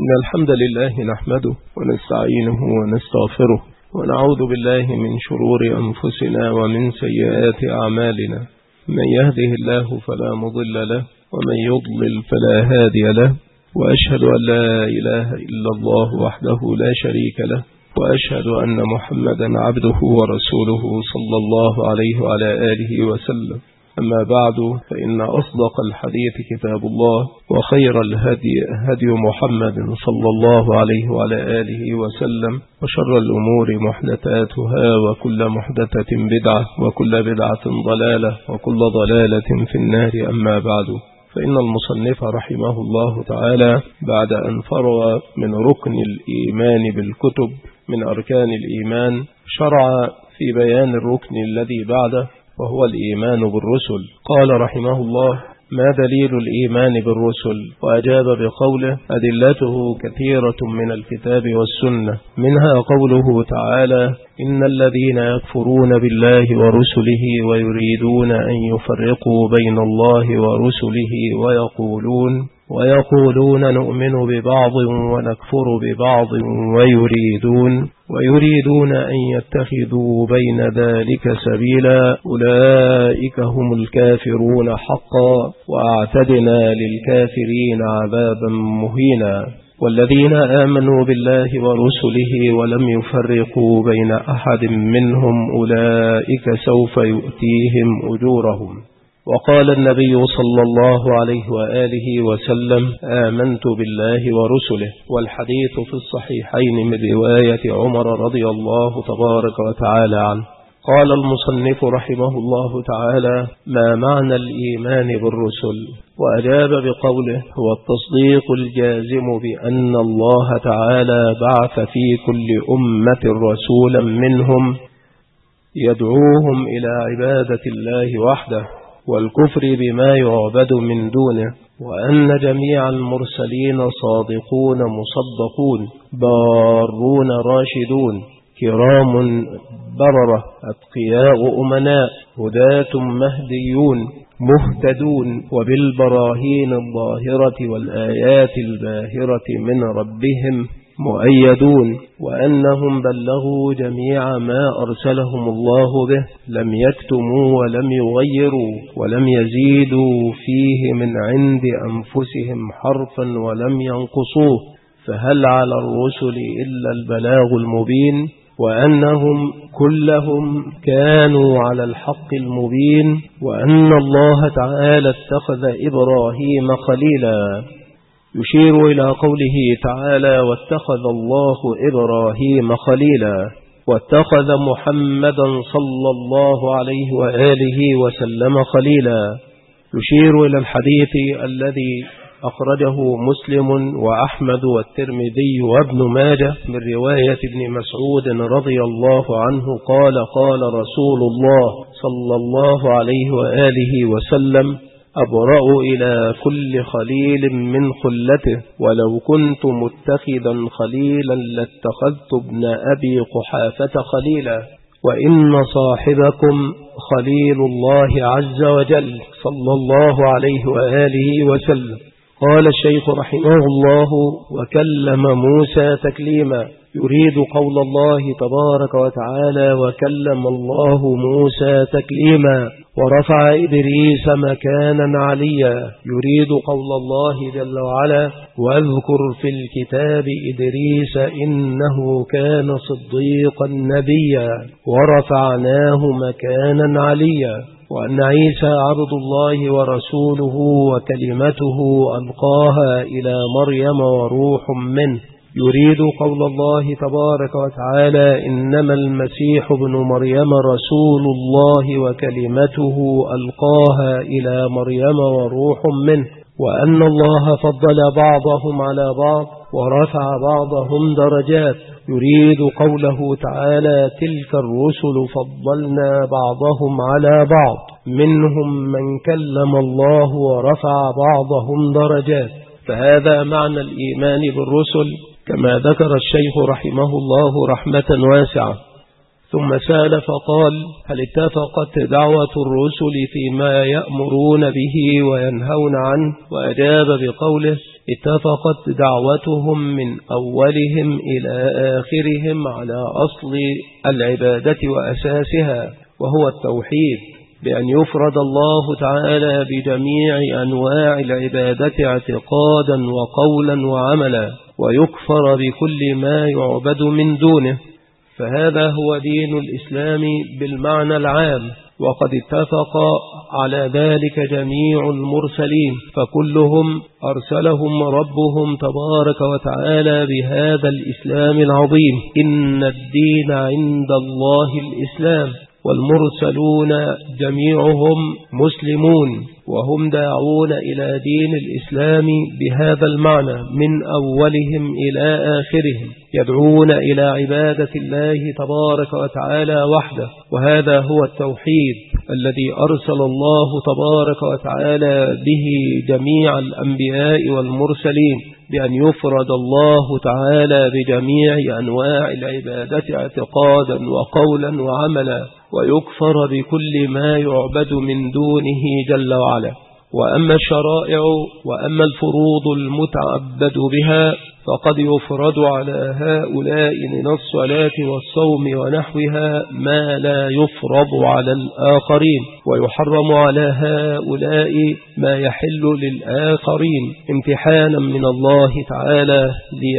إن الحمد لله نحمده ونستعينه ونستغفره ونعوذ بالله من شرور أنفسنا ومن سيئات أعمالنا. من يهده الله فلا مضل له ومن يضلل فلا هادي له، وأشهد أن لا إله إلا الله وحده لا شريك له، وأشهد أن محمدا عبده ورسوله صلى الله عليه وعلى آله وسلم. أما بعد، فإن أصدق الحديث كتاب الله، وخير الهدي هدي محمد صلى الله عليه وعلى آله وسلم، وشر الأمور محدثاتها، وكل محدثة بدعة، وكل بدعة ضلالة، وكل ضلالة في النار. أما بعد، فإن المصنف رحمه الله تعالى بعد أن فرغ من ركن الإيمان بالكتب من أركان الإيمان، شرع في بيان الركن الذي بعده، وهو الإيمان بالرسل. قال رحمه الله: ما دليل الإيمان بالرسل؟ وأجاب بقوله: أدلته كثيرة من الكتاب والسنة، منها قوله تعالى: إن الذين يكفرون بالله ورسله ويريدون أن يفرقوا بين الله ورسله ويقولون نؤمن ببعض ونكفر ببعض ويريدون أن يتخذوا بين ذلك سبيلا، أولئك هم الكافرون حقا، وأعتدنا للكافرين عذابا مهينا. والذين آمنوا بالله ورسله ولم يفرقوا بين أحد منهم أولئك سوف يؤتيهم أجورهم. وقال النبي صلى الله عليه وآله وسلم: آمنت بالله ورسله. والحديث في الصحيحين من رواية عمر رضي الله تبارك وتعالى عنه. قال المصنف رحمه الله تعالى: ما معنى الإيمان بالرسل؟ وأجاب بقوله: هو التصديق الجازم بأن الله تعالى بعث في كل أمة رسولا منهم يدعوهم إلى عبادة الله وحده والكفر بما يعبد من دونه، وأن جميع المرسلين صادقون مصدقون بارون راشدون كرام بررة أتقياء أمناء هداة مهديون مهتدون، وبالبراهين الظاهرة والآيات الباهرة من ربهم مؤيدون، وأنهم بلغوا جميع ما أرسلهم الله به، لم يكتموا ولم يغيروا ولم يزيدوا فيه من عند أنفسهم حرفا ولم ينقصوه، فهل على الرسل إلا البلاغ المبين، وأنهم كلهم كانوا على الحق المبين، وأن الله تعالى اتخذ إبراهيم خليلا، يشير إلى قوله تعالى: واتخذ الله إبراهيم خليلا، واتخذ محمدا صلى الله عليه وآله وسلم خليلا، يشير إلى الحديث الذي أخرجه مسلم وأحمد والترمذي وابن ماجه من رواية ابن مسعود رضي الله عنه قال: قال رسول الله صلى الله عليه وآله وسلم: أبرأ إلى كل خليل من خلته، ولو كنت متخذا خليلا لاتخذت ابن أبي قحافة خليلا، وإن صاحبكم خليل الله عز وجل صلى الله عليه وآله وسلم. قال الشيخ رحمه الله: وكلم موسى تكليما، يريد قول الله تبارك وتعالى: وكلم الله موسى تكليما، ورفع إدريس مكانا عليا، يريد قول الله جل وعلا: واذكر في الكتاب إدريس إنه كان صديقا نبيا ورفعناه مكانا عليا، وأن عيسى عبد الله ورسوله وكلمته ألقاها إلى مريم وروح منه، يريد قول الله تبارك وتعالى: إنما المسيح ابن مريم رسول الله وكلمته ألقاها إلى مريم وروح منه، وأن الله فضل بعضهم على بعض ورفع بعضهم درجات، يريد قوله تعالى: تلك الرسل فضلنا بعضهم على بعض، منهم من كلم الله ورفع بعضهم درجات. فهذا معنى الإيمان بالرسل كما ذكر الشيخ رحمه الله رحمة واسعة. ثم سأل فقال: هل اتفقت دعوة الرسل فيما يأمرون به وينهون عنه؟ وأجاب بقوله: اتفقت دعوتهم من أولهم إلى آخرهم على أصل العبادة وأساسها، وهو التوحيد، بأن يفرد الله تعالى بجميع أنواع العبادة اعتقادا وقولا وعملا، ويكفر بكل ما يعبد من دونه. فهذا هو دين الإسلام بالمعنى العام، وقد اتفق على ذلك جميع المرسلين، فكلهم أرسلهم ربهم تبارك وتعالى بهذا الإسلام العظيم: إن الدين عند الله الإسلام. والمرسلون جميعهم مسلمون، وهم داعون إلى دين الإسلام بهذا المعنى من أولهم إلى آخرهم، يدعون إلى عبادة الله تبارك وتعالى وحده. وهذا هو التوحيد الذي أرسل الله تبارك وتعالى به جميع الأنبياء والمرسلين، بأن يفرد الله تعالى بجميع أنواع العبادة اعتقادا وقولا وعملا، ويكفر بكل ما يعبد من دونه جل وعلا. وأما الشرائع وأما الفروض المتعبد بها فقد يفرض على هؤلاء من الصلاة والصوم ونحوها ما لا يفرض على الآخرين، ويحرم على هؤلاء ما يحل للآخرين امتحانا من الله تعالى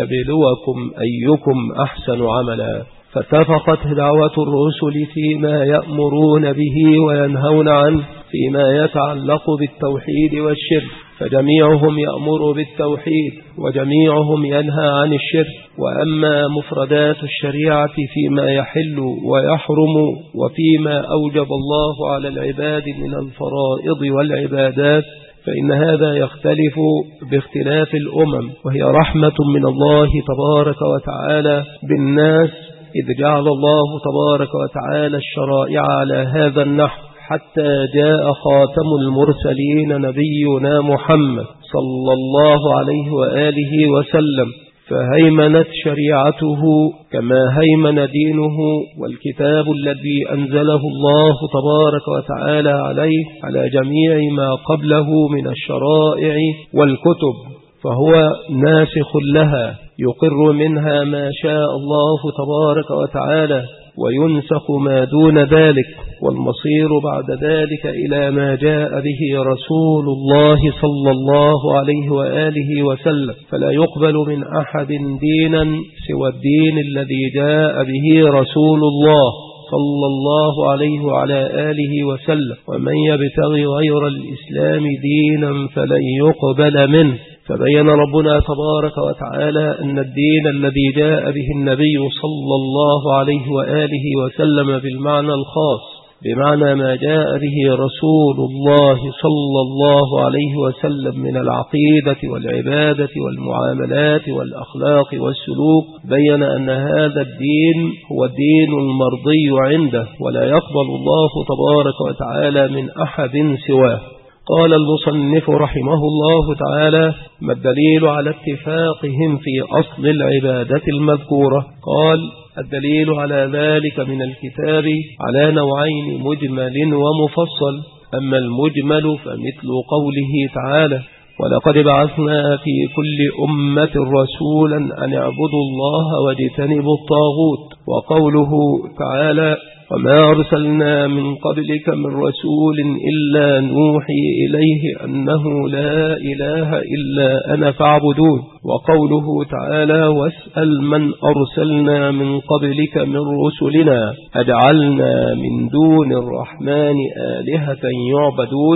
ليبلوكم أيكم أحسن عملا. فاتفقت دعوة الرسل فيما يأمرون به وينهون عنه فيما يتعلق بالتوحيد والشرك، فجميعهم يأمر بالتوحيد وجميعهم ينهى عن الشرك. وأما مفردات الشريعة فيما يحل ويحرم وفيما أوجب الله على العباد من الفرائض والعبادات فإن هذا يختلف باختلاف الأمم، وهي رحمة من الله تبارك وتعالى بالناس، إذ جعل الله تبارك وتعالى الشرائع على هذا النحو حتى جاء خاتم المرسلين نبينا محمد صلى الله عليه وآله وسلم، فهيمنت شريعته كما هيمن دينه، والكتاب الذي أنزله الله تبارك وتعالى عليه على جميع ما قبله من الشرائع والكتب، فهو ناسخ لها يقر منها ما شاء الله تبارك وتعالى وينسخ ما دون ذلك، والمصير بعد ذلك إلى ما جاء به رسول الله صلى الله عليه وآله وسلم. فلا يقبل من أحد دينا سوى الدين الذي جاء به رسول الله صلى الله عليه وعلى آله وسلم، ومن يبتغي غير الإسلام دينا فلن يقبل منه. فبين ربنا تبارك وتعالى أن الدين الذي جاء به النبي صلى الله عليه وآله وسلم بالمعنى الخاص، بمعنى ما جاء به رسول الله صلى الله عليه وسلم من العقيدة والعبادة والمعاملات والأخلاق والسلوك، بين أن هذا الدين هو الدين المرضي عنده، ولا يقبل الله تبارك وتعالى من أحد سواه. قال المصنف رحمه الله تعالى: ما الدليل على اتفاقهم في أصل العبادة المذكورة؟ قال: الدليل على ذلك من الكتاب على نوعين: مجمل ومفصل. أما المجمل فمثل قوله تعالى: ولقد بعثنا في كل أمة رسولا أن اعبدوا الله واجتنبوا الطاغوت. وقوله تعالى: وما أرسلنا من قبلك من رسول إلا نوحي إليه أنه لا إله إلا أنا فاعبدون. وقوله تعالى: واسأل من أرسلنا من قبلك من رسلنا أجعلنا من دون الرحمن آلهة يعبدون.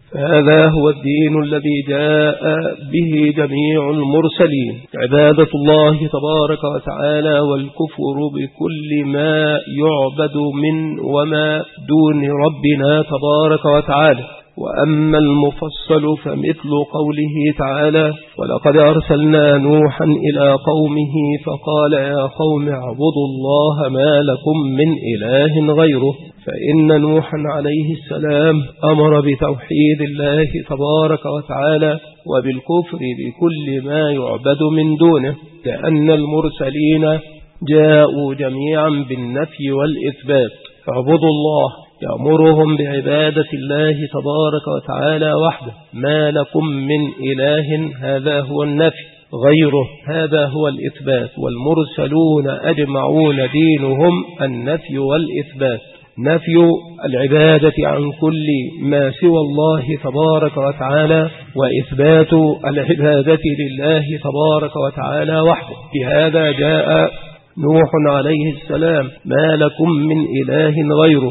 فهذا هو الدين الذي جاء به جميع المرسلين: عبادة الله تبارك وتعالى والكفر بكل ما يعبد من وما دون ربنا تبارك وتعالى. وأما المفصل فمثل قوله تعالى: ولقد أرسلنا نوحا إلى قومه فقال يا قوم اعبدوا الله ما لكم من إله غيره. فإن نوحا عليه السلام أمر بتوحيد الله تبارك وتعالى وبالكفر بكل ما يعبد من دونه، لأن المرسلين جاءوا جميعا بالنفي والإثبات. اعبدوا الله يأمرهم بعبادة الله تبارك وتعالى وحده. ما لكم من إله، هذا هو النفي، غيره هذا هو الإثبات. والمرسلون أجمعون دينهم النفي والإثبات، نفي العبادة عن كل ما سوى الله تبارك وتعالى، وإثبات العبادة لله تبارك وتعالى وحده. بهذا جاء نوح عليه السلام: ما لكم من إله غيره.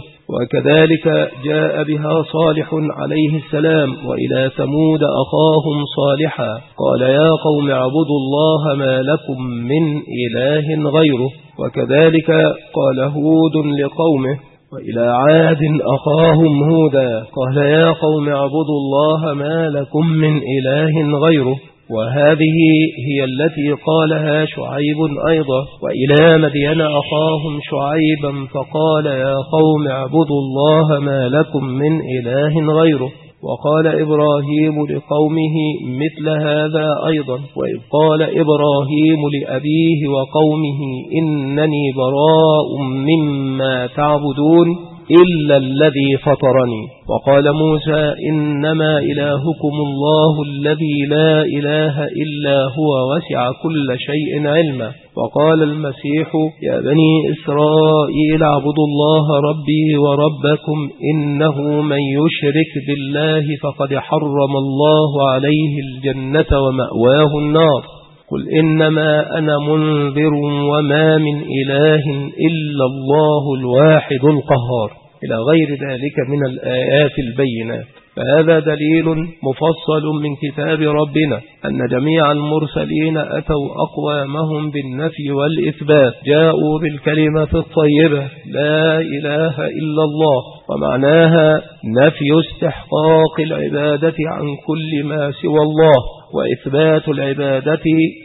وكذلك جاء بها صالح عليه السلام: وإلى ثمود أخاهم صالحا قال يا قوم اعبدوا الله ما لكم من إله غيره. وكذلك قال هود لقومه: وإلى عاد أخاهم هودا قال يا قوم اعبدوا الله ما لكم من إله غيره. وهذه هي التي قالها شعيب أيضا: وإلى مدين أخاهم شعيبا فقال يا قوم اعبدوا الله ما لكم من إله غيره. وقال إبراهيم لقومه مثل هذا أيضا: وإذ قال إبراهيم لأبيه وقومه إنني براء مما تعبدون إلا الذي فطرني. وقال موسى: إنما إلهكم الله الذي لا إله إلا هو وسع كل شيء علما. وقال المسيح: يا بني إسرائيل اعبدوا الله ربي وربكم إنه من يشرك بالله فقد حرم الله عليه الجنة ومأواه النار. قل إنما أنا منذر وما من إله إلا الله الواحد القهار، إلى غير ذلك من الآيات البينات. فهذا دليل مفصل من كتاب ربنا أن جميع المرسلين أتوا أقوامهم بالنفي والإثبات، جاءوا بالكلمة الطيبة لا إله إلا الله، ومعناها نفي استحقاق العبادة عن كل ما سوى الله، وإثبات العبادة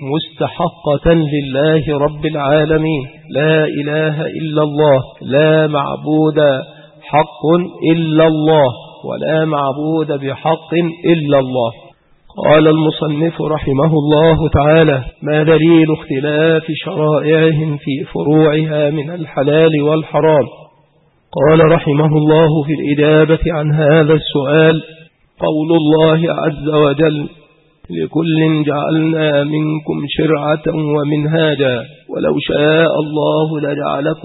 مستحقة لله رب العالمين. لا إله إلا الله، لا معبود حق إلا الله، ولا معبود بحق إلا الله. قال المصنف رحمه الله تعالى: ما دليل اختلاف شرائعهم في فروعها من الحلال والحرام؟ قال رحمه الله في الإجابة عن هذا السؤال: قول الله عز وجل: لكل جعلنا منكم شرعة ومنهاجا ولو شاء الله لجعلكم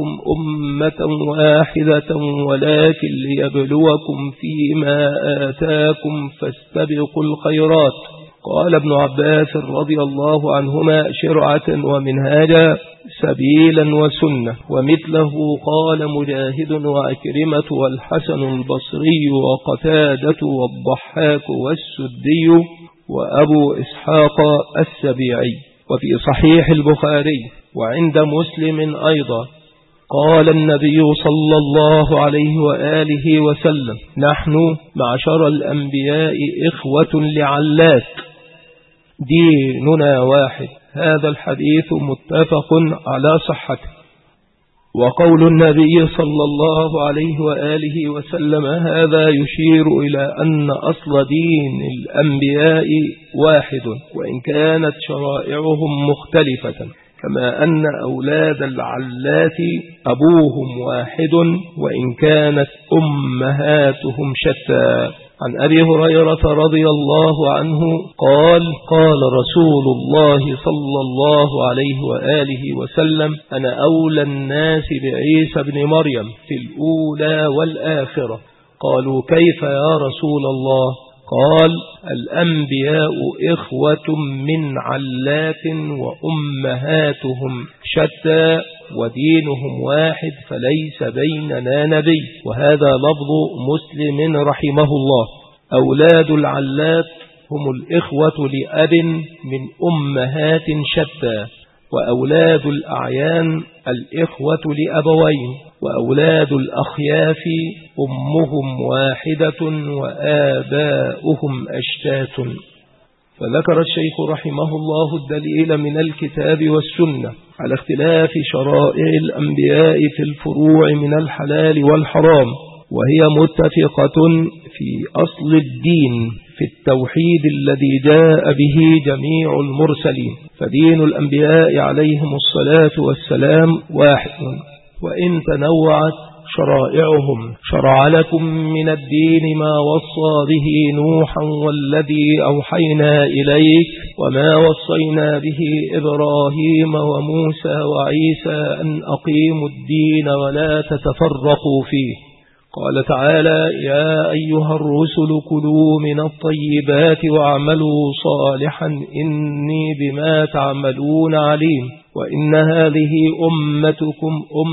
أمة واحدة ولكن ليبلوكم فيما آتاكم فاستبقوا الخيرات. قال ابن عباس رضي الله عنهما: شرعة ومنهاجا سبيلا وسنة. ومثله قال مجاهد وأكرمة والحسن البصري وقتادة والضحاك والسدي وأبو إسحاق السبيعي. وفي صحيح البخاري وعند مسلم أيضا قال النبي صلى الله عليه وآله وسلم: نحن معشر الأنبياء إخوة لعلات، ديننا واحد. هذا الحديث متفق على صحته. وقول النبي صلى الله عليه وآله وسلم هذا يشير إلى أن أصل دين الأنبياء واحد، وإن كانت شرائعهم مختلفة، كما أن أولاد العلات أبوهم واحد وإن كانت أمهاتهم شتى. عن أبي هريرة رضي الله عنه قال: قال رسول الله صلى الله عليه وآله وسلم: أنا أولى الناس بعيسى بن مريم في الأولى والآخرة. قالوا: كيف يا رسول الله؟ قال: الأنبياء إخوة من علات وأمهاتهم شتى ودينهم واحد فليس بيننا نبي. وهذا لفظ مسلم رحمه الله. أولاد العلات هم الإخوة لأب من أمهات شتى، وأولاد الأعيان الإخوة لأبوين، وأولاد الأخياف أمهم واحدة وآباؤهم أشتات. فذكر الشيخ رحمه الله الدليل من الكتاب والسنة على اختلاف شرائع الأنبياء في الفروع من الحلال والحرام، وهي متفقة في أصل الدين في التوحيد الذي جاء به جميع المرسلين. فدين الأنبياء عليهم الصلاة والسلام واحد، وإن تنوعت شرائعهم. شرع لكم من الدين ما وصى به نوحا والذي أوحينا إليك وما وصينا به إبراهيم وموسى وعيسى أن أقيموا الدين ولا تتفرقوا فيه. قال تعالى: يا أيها الرسل كلوا من الطيبات واعملوا صالحا إني بما تعملون عليم. وإن هذه أمتكم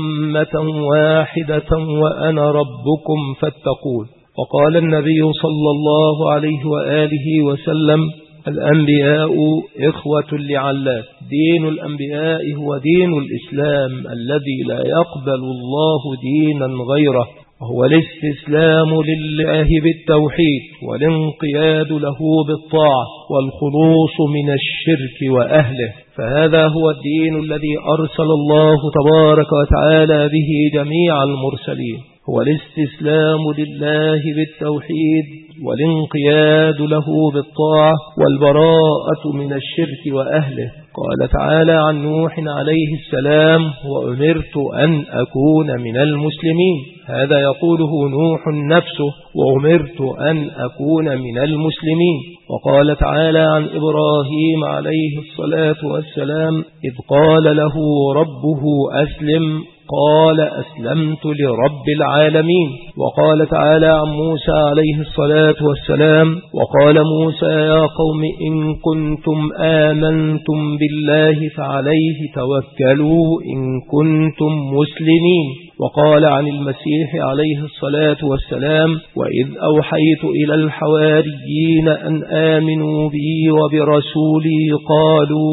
أمة واحدة وأنا ربكم فاتقون. وقال النبي صلى الله عليه وآله وسلم: الأنبياء إخوة لعلات. دين الأنبياء هو دين الإسلام الذي لا يقبل الله دينا غيره، وهو الاستسلام لله بالتوحيد والانقياد له بالطاعة والخلوص من الشرك وأهله. فهذا هو الدين الذي أرسل الله تبارك وتعالى به جميع المرسلين، هو الاستسلام لله بالتوحيد والانقياد له بالطاعة والبراءة من الشرك وأهله. قال تعالى عن نوح عليه السلام: وأمرت أن أكون من المسلمين. هذا يقوله نوح نفسه: وأمرت أن أكون من المسلمين. وقال تعالى عن إبراهيم عليه الصلاة والسلام: إذ قال له ربه أسلم قال أسلمت لرب العالمين. وقال تعالى عن موسى عليه الصلاة والسلام: وقال موسى يا قوم إن كنتم آمنتم بالله فعليه توكلوا إن كنتم مسلمين. وقال عن المسيح عليه الصلاة والسلام: وإذ أوحيت إلى الحواريين أن آمنوا بي وبرسولي قالوا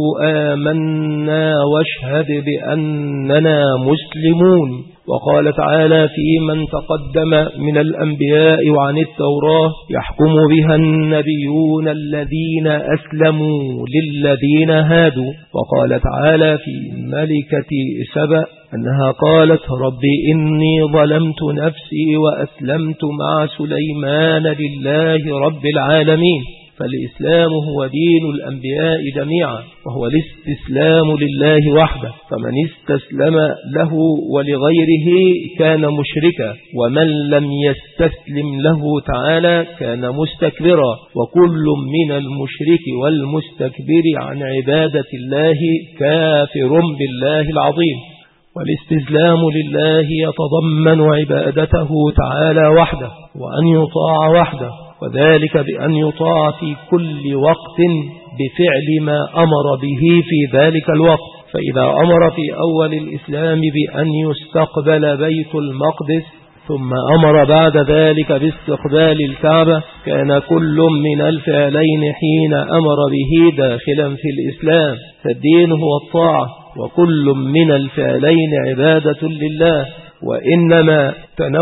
آمنا واشهد بأننا مسلمون. وقال تعالى في من تقدم من الأنبياء وعن التوراة: يحكم بها النبيون الذين أسلموا للذين هادوا. وقال تعالى في ملكة سبأ أنها قالت: ربي إني ظلمت نفسي وأسلمت مع سليمان لله رب العالمين. فالإسلام هو دين الأنبياء جميعا، وهو الاستسلام لله وحده. فمن استسلم له ولغيره كان مشركا، ومن لم يستسلم له تعالى كان مستكبرا. وكل من المشرك والمستكبر عن عبادة الله كافر بالله العظيم. والاستسلام لله يتضمن عبادته تعالى وحده، وأن يطاع وحده، وذلك بأن يطاع في كل وقت بفعل ما أمر به في ذلك الوقت. فإذا أمر في أول الإسلام بأن يستقبل بيت المقدس ثم أمر بعد ذلك باستقبال الكعبة كان كل من الفعلين حين أمر به داخلا في الإسلام. فالدين هو الطاعة، وكل من الفعلين عبادة لله. وإنما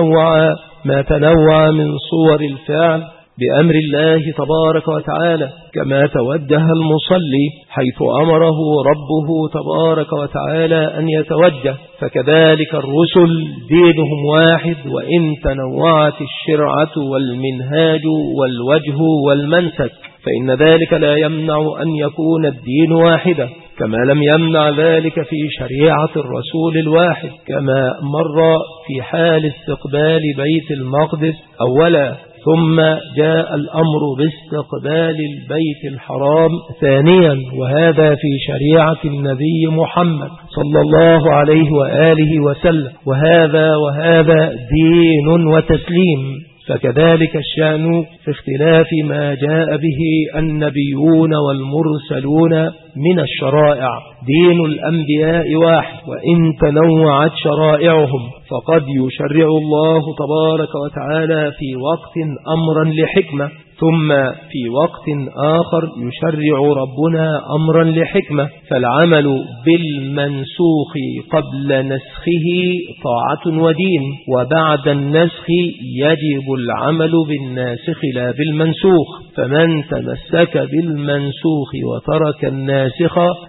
ما تنوع من صور الفعل بأمر الله تبارك وتعالى، كما توجه المصلي حيث أمره ربه تبارك وتعالى أن يتوجه، فكذلك الرسل دينهم واحد، وإن تنوعت الشرعة والمنهاج والوجه والمنسك فإن ذلك لا يمنع أن يكون الدين واحدا، كما لم يمنع ذلك في شريعة الرسول الواحد، كما مر في حال استقبال بيت المقدس أولا، ثم جاء الأمر باستقبال البيت الحرام ثانيا، وهذا في شريعة النبي محمد صلى الله عليه وآله وسلم. وهذا دين وتسليم. فكذلك الشأن في اختلاف ما جاء به النبيون والمرسلون من الشرائع. دين الأنبياء واحد، وإن تنوعت شرائعهم فقد يشرع الله تبارك وتعالى في وقت أمرا لحكمة، ثم في وقت آخر يشرع ربنا أمرا لحكمة. فالعمل بالمنسوخ قبل نسخه طاعة ودين، وبعد النسخ يجب العمل بالناسخ لا بالمنسوخ. فمن تمسك بالمنسوخ وترك الناسخ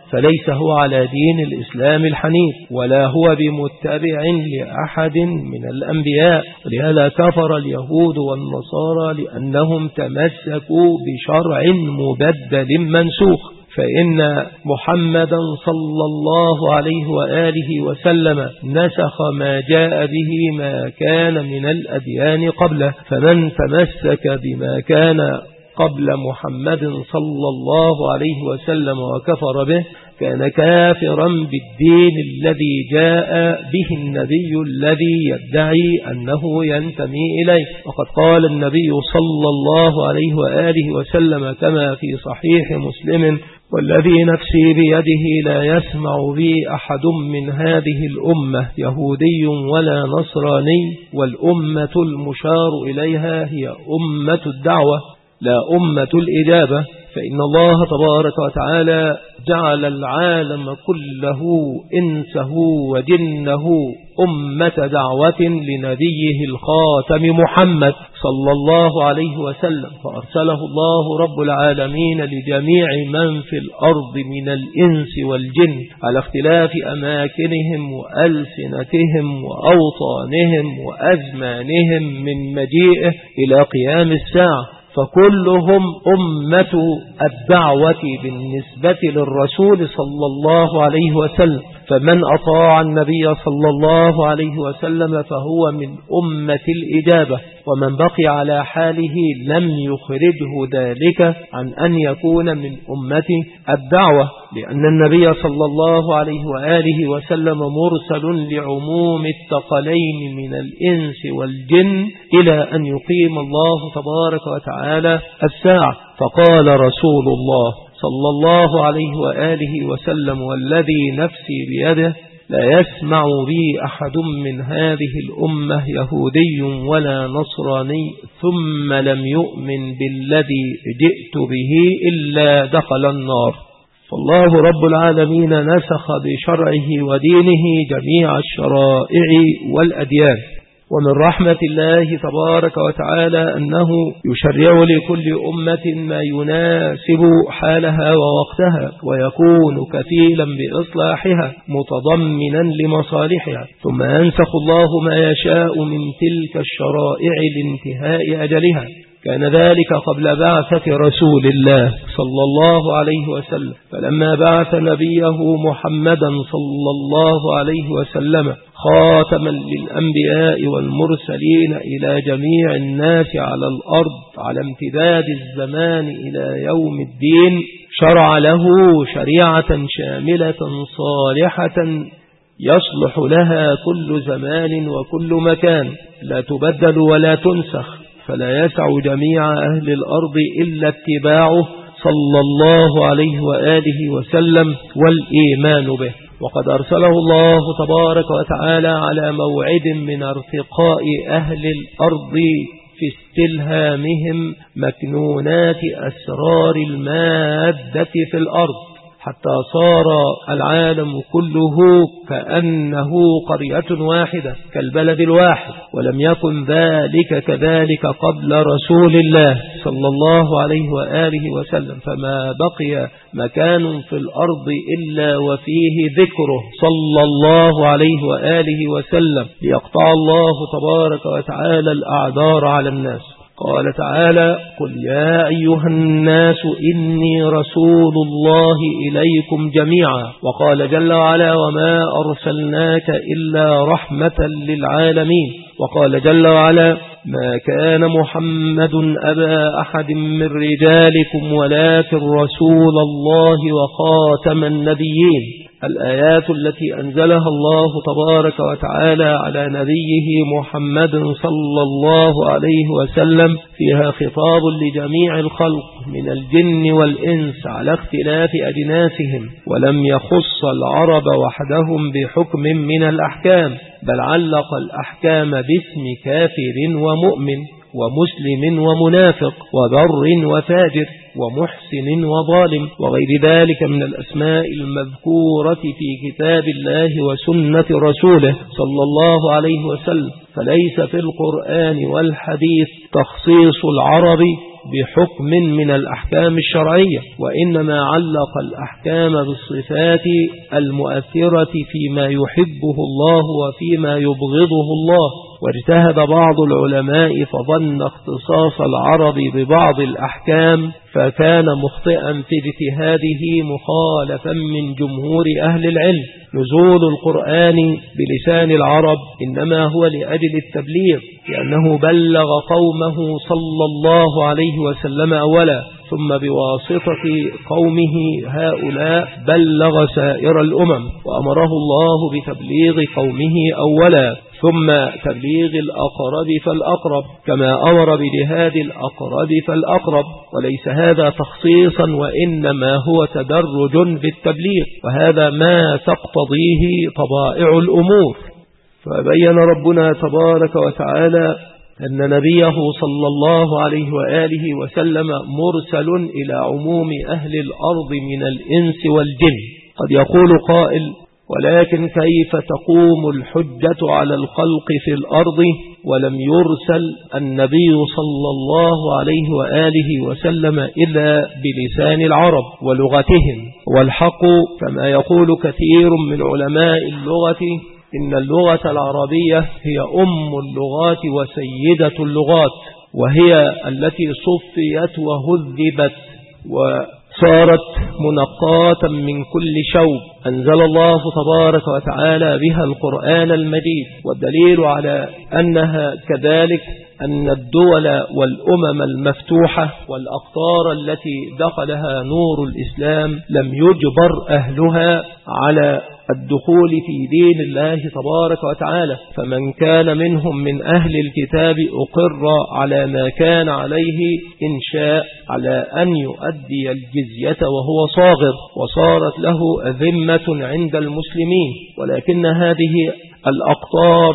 فليس هو على دين الإسلام الحنيف ولا هو بمتبع لأحد من الأنبياء. لهذا كفر اليهود والنصارى لأنهم تمسكوا بشرع مبدل منسوخ، فإن محمدا صلى الله عليه وآله وسلم نسخ ما جاء به ما كان من الأديان قبله، فمن تمسك بما كان قبل محمد صلى الله عليه وسلم وكفر به كان كافرا بالدين الذي جاء به النبي الذي يدعي أنه ينتمي إليه. وقد قال النبي صلى الله عليه وآله وسلم كما في صحيح مسلم: والذي نفسي بيده لا يسمع بي أحد من هذه الأمة يهودي ولا نصراني، والأمة المشار إليها هي أمة الدعوة لا أمة الإجابة، فإن الله تبارك وتعالى جعل العالم كله إنسه وجنه أمة دعوة لنبيه الخاتم محمد صلى الله عليه وسلم، فأرسله الله رب العالمين لجميع من في الأرض من الإنس والجن على اختلاف أماكنهم وألسنتهم وأوطانهم وأزمانهم من مجيئه إلى قيام الساعة، فكلهم أمة الدعوة بالنسبة للرسول صلى الله عليه وسلم، فمن أطاع النبي صلى الله عليه وسلم فهو من أمة الإجابة، ومن بقي على حاله لم يخرجه ذلك عن أن يكون من أمة الدعوة، لأن النبي صلى الله عليه وآله وسلم مرسل لعموم الثقلين من الإنس والجن إلى أن يقيم الله تبارك وتعالى الساعة. فقال رسول الله صلى الله عليه وآله وسلم: والذي نفسي بيده لا يسمع بي أحد من هذه الأمة يهودي ولا نصراني ثم لم يؤمن بالذي جئت به إلا دخل النار. فالله رب العالمين نسخ بشرعه ودينه جميع الشرائع والأديان، ومن رحمة الله تبارك وتعالى أنه يشرع لكل أمة ما يناسب حالها ووقتها ويكون كفيلا بإصلاحها متضمنا لمصالحها، ثم ينسخ الله ما يشاء من تلك الشرائع لانتهاء أجلها. كان ذلك قبل بعثة رسول الله صلى الله عليه وسلم، فلما بعث نبيه محمدا صلى الله عليه وسلم خاتما للأنبياء والمرسلين إلى جميع الناس على الأرض على امتداد الزمان إلى يوم الدين، شرع له شريعة شاملة صالحة يصلح لها كل زمان وكل مكان، لا تبدل ولا تنسخ، فلا يسع جميع أهل الأرض إلا اتباعه صلى الله عليه وآله وسلم والإيمان به. وقد أرسله الله تبارك وتعالى على موعد من ارتقاء أهل الأرض في استلهامهم مكنونات أسرار المادة في الأرض، حتى صار العالم كله كأنه قرية واحدة كالبلد الواحد، ولم يكن ذلك كذلك قبل رسول الله صلى الله عليه وآله وسلم، فما بقي مكان في الأرض إلا وفيه ذكره صلى الله عليه وآله وسلم ليقطع الله تبارك وتعالى الأعذار على الناس. قال تعالى: قل يا أيها الناس إني رسول الله إليكم جميعا. وقال جل وعلا: وما أرسلناك إلا رحمة للعالمين. وقال جل وعلا: ما كان محمد أبا أحد من رجالكم ولكن رسول الله وخاتم النبيين. الآيات التي أنزلها الله تبارك وتعالى على نبيه محمد صلى الله عليه وسلم فيها خطاب لجميع الخلق من الجن والإنس على اختلاف أجناسهم، ولم يخص العرب وحدهم بحكم من الأحكام، بل علق الأحكام باسم كافر ومؤمن ومسلم ومنافق وبر وفاجر ومحسن وظالم وغير ذلك من الأسماء المذكورة في كتاب الله وسنة رسوله صلى الله عليه وسلم. فليس في القرآن والحديث تخصيص العرب بحكم من الأحكام الشرعية، وإنما علق الأحكام بالصفات المؤثرة فيما يحبه الله وفيما يبغضه الله. واجتهد بعض العلماء فظن اختصاص العرب ببعض الأحكام فكان مخطئا في اجتهاده مخالفا من جمهور أهل العلم. نزول القرآن بلسان العرب إنما هو لأجل التبليغ، لأنه بلغ قومه صلى الله عليه وسلم أولا، ثم بواسطة قومه هؤلاء بلغ سائر الأمم، وأمره الله بتبليغ قومه أولا ثم تبليغ الأقرب فالأقرب، كما أمر بجهاد الأقرب فالأقرب. وليس هذا تخصيصا وإنما هو تدرج في التبليغ، وهذا ما تقتضيه طبائع الأمور. فبين ربنا تبارك وتعالى أن نبيه صلى الله عليه وآله وسلم مرسل إلى عموم أهل الأرض من الإنس والجن. قد يقول قائل: ولكن كيف تقوم الحجة على الخلق في الأرض ولم يرسل النبي صلى الله عليه وآله وسلم إلا بلسان العرب ولغتهم؟ والحق كما يقول كثير من علماء اللغة إن اللغة العربية هي أم اللغات وسيدة اللغات، وهي التي صفيت وهذبت وصارت منقاة من كل شوب. أنزل الله تبارك وتعالى بها القرآن المجيد، والدليل على أنها كذلك أن الدول والأمم المفتوحة والأقطار التي دخلها نور الإسلام لم يجبر أهلها على الدخول في دين الله تبارك وتعالى، فمن كان منهم من أهل الكتاب أقر على ما كان عليه إن شاء على أن يؤدي الجزية وهو صاغر، وصارت له ذمة عند المسلمين. ولكن هذه الأقطار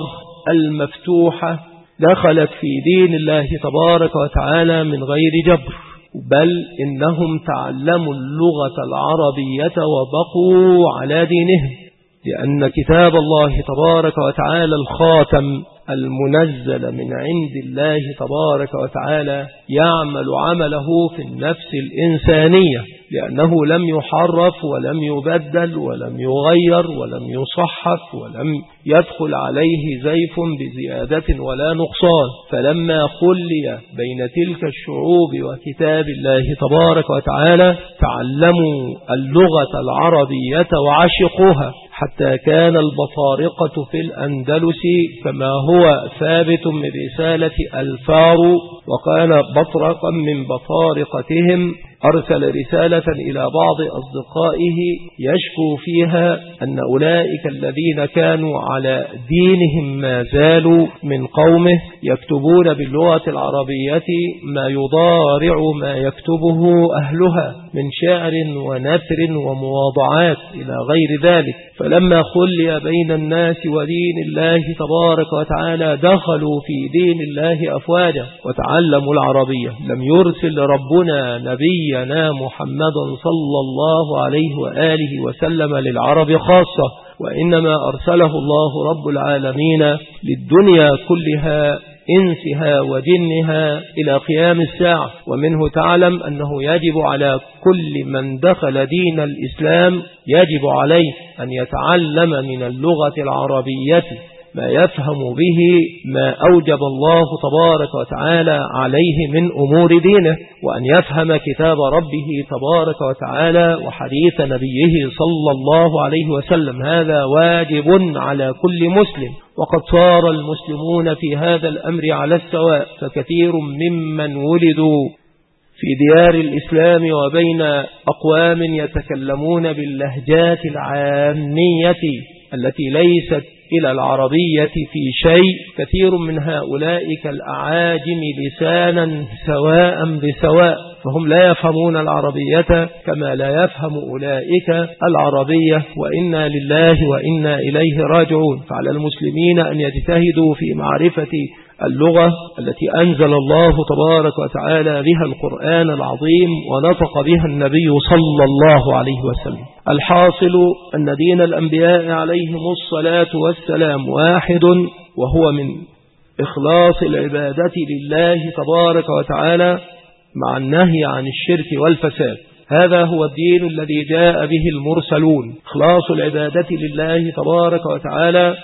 المفتوحة دخلت في دين الله تبارك وتعالى من غير جبر، بل إنهم تعلموا اللغة العربية وبقوا على دينهم، لأن كتاب الله تبارك وتعالى الخاتم المنزل من عند الله تبارك وتعالى يعمل عمله في النفس الإنسانية، لأنه لم يحرف ولم يبدل ولم يغير ولم يصحف ولم يدخل عليه زيف بزيادة ولا نقصان. فلما خلي بين تلك الشعوب وكتاب الله تبارك وتعالى تعلموا اللغة العربية وعشقوها، حتى كان البطارقة في الأندلس كما هو ثابت من رسالة الفارو، وكان بطرقا من بطارقتهم أرسل رسالة إلى بعض أصدقائه يشكو فيها أن أولئك الذين كانوا على دينهم ما زالوا من قومه يكتبون باللغة العربية ما يضارع ما يكتبه أهلها من شعر ونثر ومواضعات إلى غير ذلك. فلما خلي بين الناس ودين الله تبارك وتعالى دخلوا في دين الله أفواجا وتعلموا العربية. لم يرسل ربنا نبينا محمدا صلى الله عليه وآله وسلم للعرب خاصة، وإنما أرسله الله رب العالمين للدنيا كلها إنسها وجنها إلى قيام الساعة. ومنه تعلم أنه يجب على كل من دخل دين الإسلام يجب عليه أن يتعلم من اللغة العربية ما يفهم به ما أوجب الله تبارك وتعالى عليه من أمور دينه، وأن يفهم كتاب ربه تبارك وتعالى وحديث نبيه صلى الله عليه وسلم. هذا واجب على كل مسلم، وقد صار المسلمون في هذا الأمر على السواء، فكثير ممن ولدوا في ديار الإسلام وبين أقوام يتكلمون باللهجات العامية التي ليست إلى العربية في شيء، كثير من هؤلاء كالأعاجم لسانا سواء بسواء، فهم لا يفهمون العربية كما لا يفهم أولئك العربية، وإنا لله وإنا إليه راجعون. فعلى المسلمين أن يجتهدوا في معرفة اللغة التي أنزل الله تبارك وتعالى بها القرآن العظيم ونطق بها النبي صلى الله عليه وسلم. الحاصل أن دين الأنبياء عليهم الصلاة والسلام واحد، وهو من إخلاص العبادة لله تبارك وتعالى مع النهي عن الشرك والفساد. هذا هو الدين الذي جاء به المرسلون، إخلاص العبادة لله تبارك وتعالى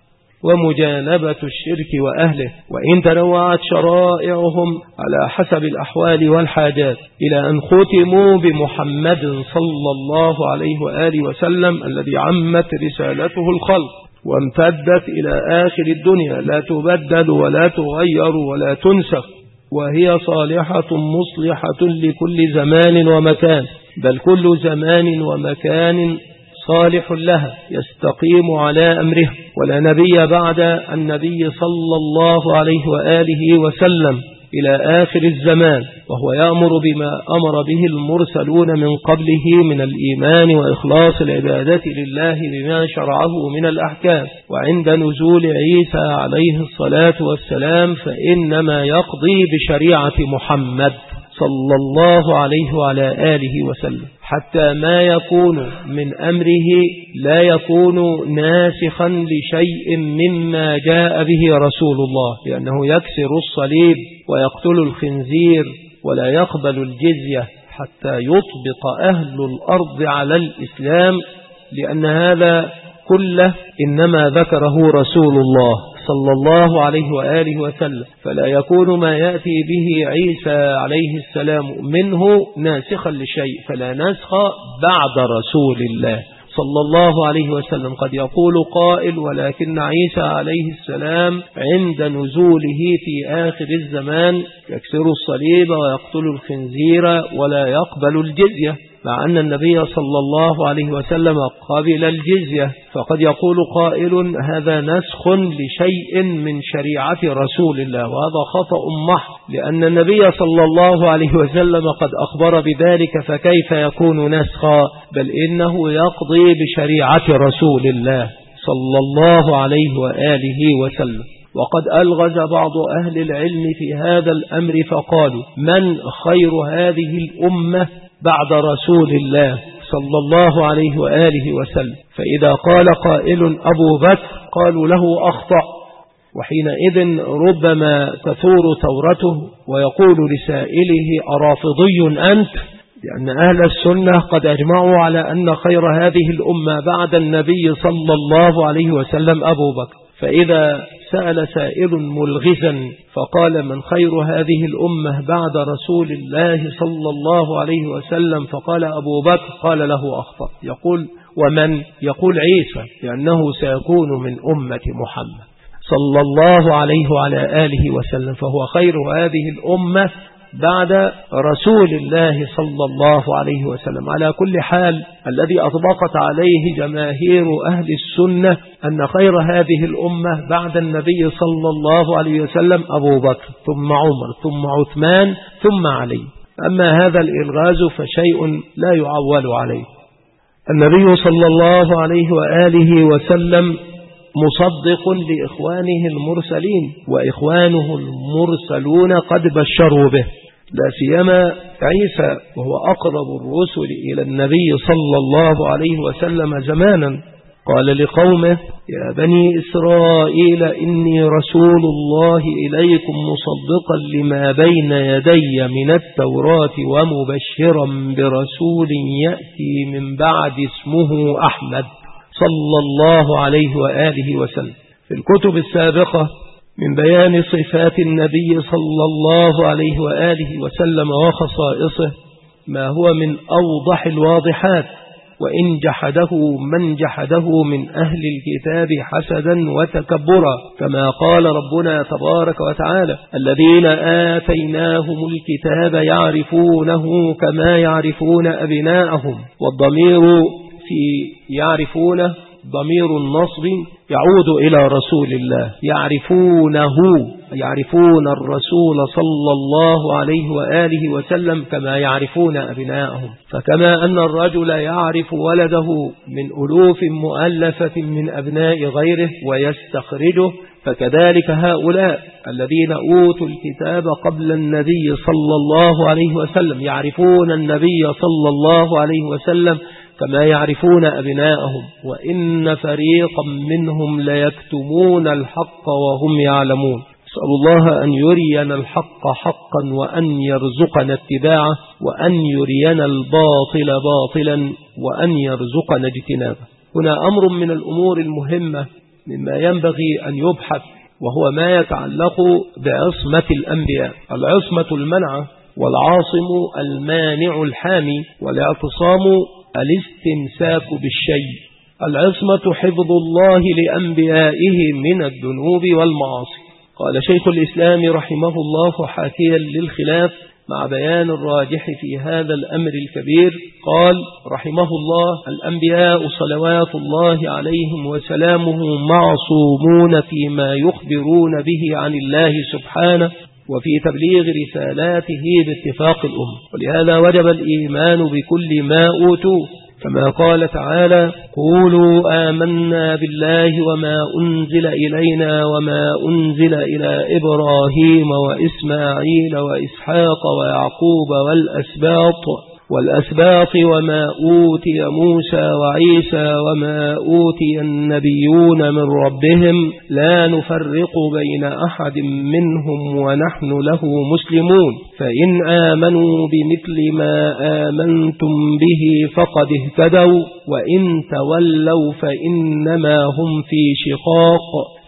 ومجانبة الشرك وأهله، وإن تنوعت شرائعهم على حسب الأحوال والحاجات، إلى أن ختموا بمحمد صلى الله عليه وآله وسلم الذي عمت رسالته الخلق وامتدت إلى آخر الدنيا، لا تبدل ولا تغير ولا تنسخ، وهي صالحة مصلحة لكل زمان ومكان، بل كل زمان ومكان صالح لها يستقيم على أمره. ولا نبي بعد النبي صلى الله عليه وآله وسلم إلى آخر الزمان، وهو يأمر بما أمر به المرسلون من قبله من الإيمان وإخلاص العبادة لله بما شرعه من الأحكام. وعند نزول عيسى عليه الصلاة والسلام فإنما يقضي بشريعة محمد صلى الله عليه وعلى آله وسلم، حتى ما يكون من أمره لا يكون ناسخا لشيء مما جاء به رسول الله، لأنه يكسر الصليب ويقتل الخنزير ولا يقبل الجزية حتى يطبق أهل الأرض على الإسلام، لأن هذا كله إنما ذكره رسول الله صلى الله عليه وآله وسلم، فلا يكون ما يأتي به عيسى عليه السلام منه ناسخا لشيء، فلا نسخ بعد رسول الله صلى الله عليه وسلم. قد يقول قائل: ولكن عيسى عليه السلام عند نزوله في آخر الزمان يكسر الصليب ويقتل الخنزير ولا يقبل الجزية، مع أن النبي صلى الله عليه وسلم قبل الجزية. فقد يقول قائل: هذا نسخ لشيء من شريعة رسول الله، وهذا خطأ محض، لأن النبي صلى الله عليه وسلم قد أخبر بذلك، فكيف يكون نسخا؟ بل إنه يقضي بشريعة رسول الله صلى الله عليه وآله وسلم. وقد ألغز بعض أهل العلم في هذا الأمر فقالوا: من خير هذه الأمة بعد رسول الله صلى الله عليه وآله وسلم؟ فإذا قال قائل أبو بكر قالوا له أخطأ، وحينئذ ربما تثور ثورته ويقول لسائله: أرافضي أنت؟ لأن أهل السنة قد أجمعوا على أن خير هذه الأمة بعد النبي صلى الله عليه وسلم أبو بكر. فإذا سأل سائل ملغزا فقال: من خير هذه الأمة بعد رسول الله صلى الله عليه وسلم؟ فقال أبو بكر، قال له أخطأ. يقول: ومن؟ يقول عيسى، لأنه سيكون من أمة محمد صلى الله عليه وعلى آله وسلم، فهو خير هذه الأمة بعد رسول الله صلى الله عليه وسلم. على كل حال، الذي أطبقت عليه جماهير أهل السنة أن خير هذه الأمة بعد النبي صلى الله عليه وسلم أبو بكر، ثم عمر، ثم عثمان، ثم علي. أما هذا الإلغاز فشيء لا يعول عليه. النبي صلى الله عليه وآله وسلم مصدق لإخوانه المرسلين، وإخوانه المرسلون قد بشروا به، لا سيما عيسى وهو أقرب الرسل إلى النبي صلى الله عليه وسلم زمانا. قال لقومه: يا بني إسرائيل إني رسول الله إليكم مصدقا لما بين يدي من التوراة ومبشرا برسول يأتي من بعد اسمه أحمد صلى الله عليه وآله وسلم. في الكتب السابقة من بيان صفات النبي صلى الله عليه وآله وسلم وخصائصه ما هو من أوضح الواضحات، وإن جحده من جحده من أهل الكتاب حسدا وتكبرا، كما قال ربنا تبارك وتعالى: الذين آتيناهم الكتاب يعرفونه كما يعرفون أبناءهم. والضمير في يعرفونه ضمير النصب يعود إلى رسول الله، يعرفون الرسول صلى الله عليه وآله وسلم كما يعرفون أبناءهم. فكما أن الرجل يعرف ولده من ألوف مؤلفة من أبناء غيره ويستخرجه، فكذلك هؤلاء الذين أوتوا الكتاب قبل النبي صلى الله عليه وسلم يعرفون النبي صلى الله عليه وسلم كما يعرفون أبناءهم، وإن فريقا منهم ليكتمون الحق وهم يعلمون. أسأل الله أن يرينا الحق حقا وأن يرزقنا اتباعه، وأن يرينا الباطل باطلا وأن يرزقنا اجتنابه. هنا أمر من الأمور المهمة مما ينبغي أن يبحث، وهو ما يتعلق بعصمة الأنبياء. العصمة المنعة، والعاصم المانع الحامي، والاعتصام الاستمساك بالشيء. العصمة حفظ الله لأنبيائه من الذنوب والمعاصي. قال شيخ الإسلام رحمه الله حاكيا للخلاف مع بيان الراجح في هذا الأمر الكبير، قال رحمه الله: الأنبياء صلوات الله عليهم وسلامه معصومون فيما يخبرون به عن الله سبحانه وفي تبليغ رسالاته باتفاق الأمة، ولهذا وجب الإيمان بكل ما أوتوه، كما قال تعالى: قولوا آمنا بالله وما أنزل إلينا وما أنزل إلى إبراهيم وإسماعيل وإسحاق ويعقوب والأسباط وما أوتي موسى وعيسى وما أوتي النبيون من ربهم لا نفرق بين أحد منهم ونحن له مسلمون، فإن آمنوا بمثل ما آمنتم به فقد اهتدوا، وإن تولوا فإنما هم في شقاق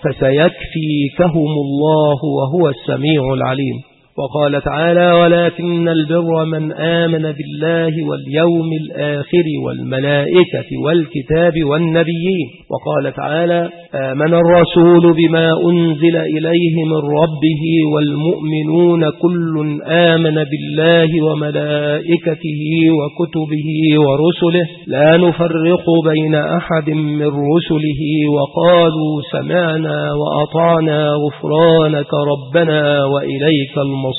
فسيكفيكهم الله وهو السميع العليم. وقال تعالى: ولكن البر من آمن بالله واليوم الآخر والملائكة والكتاب والنبيين. وقال تعالى: آمن الرسول بما أنزل إليه من ربه والمؤمنون كل آمن بالله وملائكته وكتبه ورسله لا نفرق بين أحد من رسله وقالوا سمعنا وأطعنا غفرانك ربنا وإليك المصير.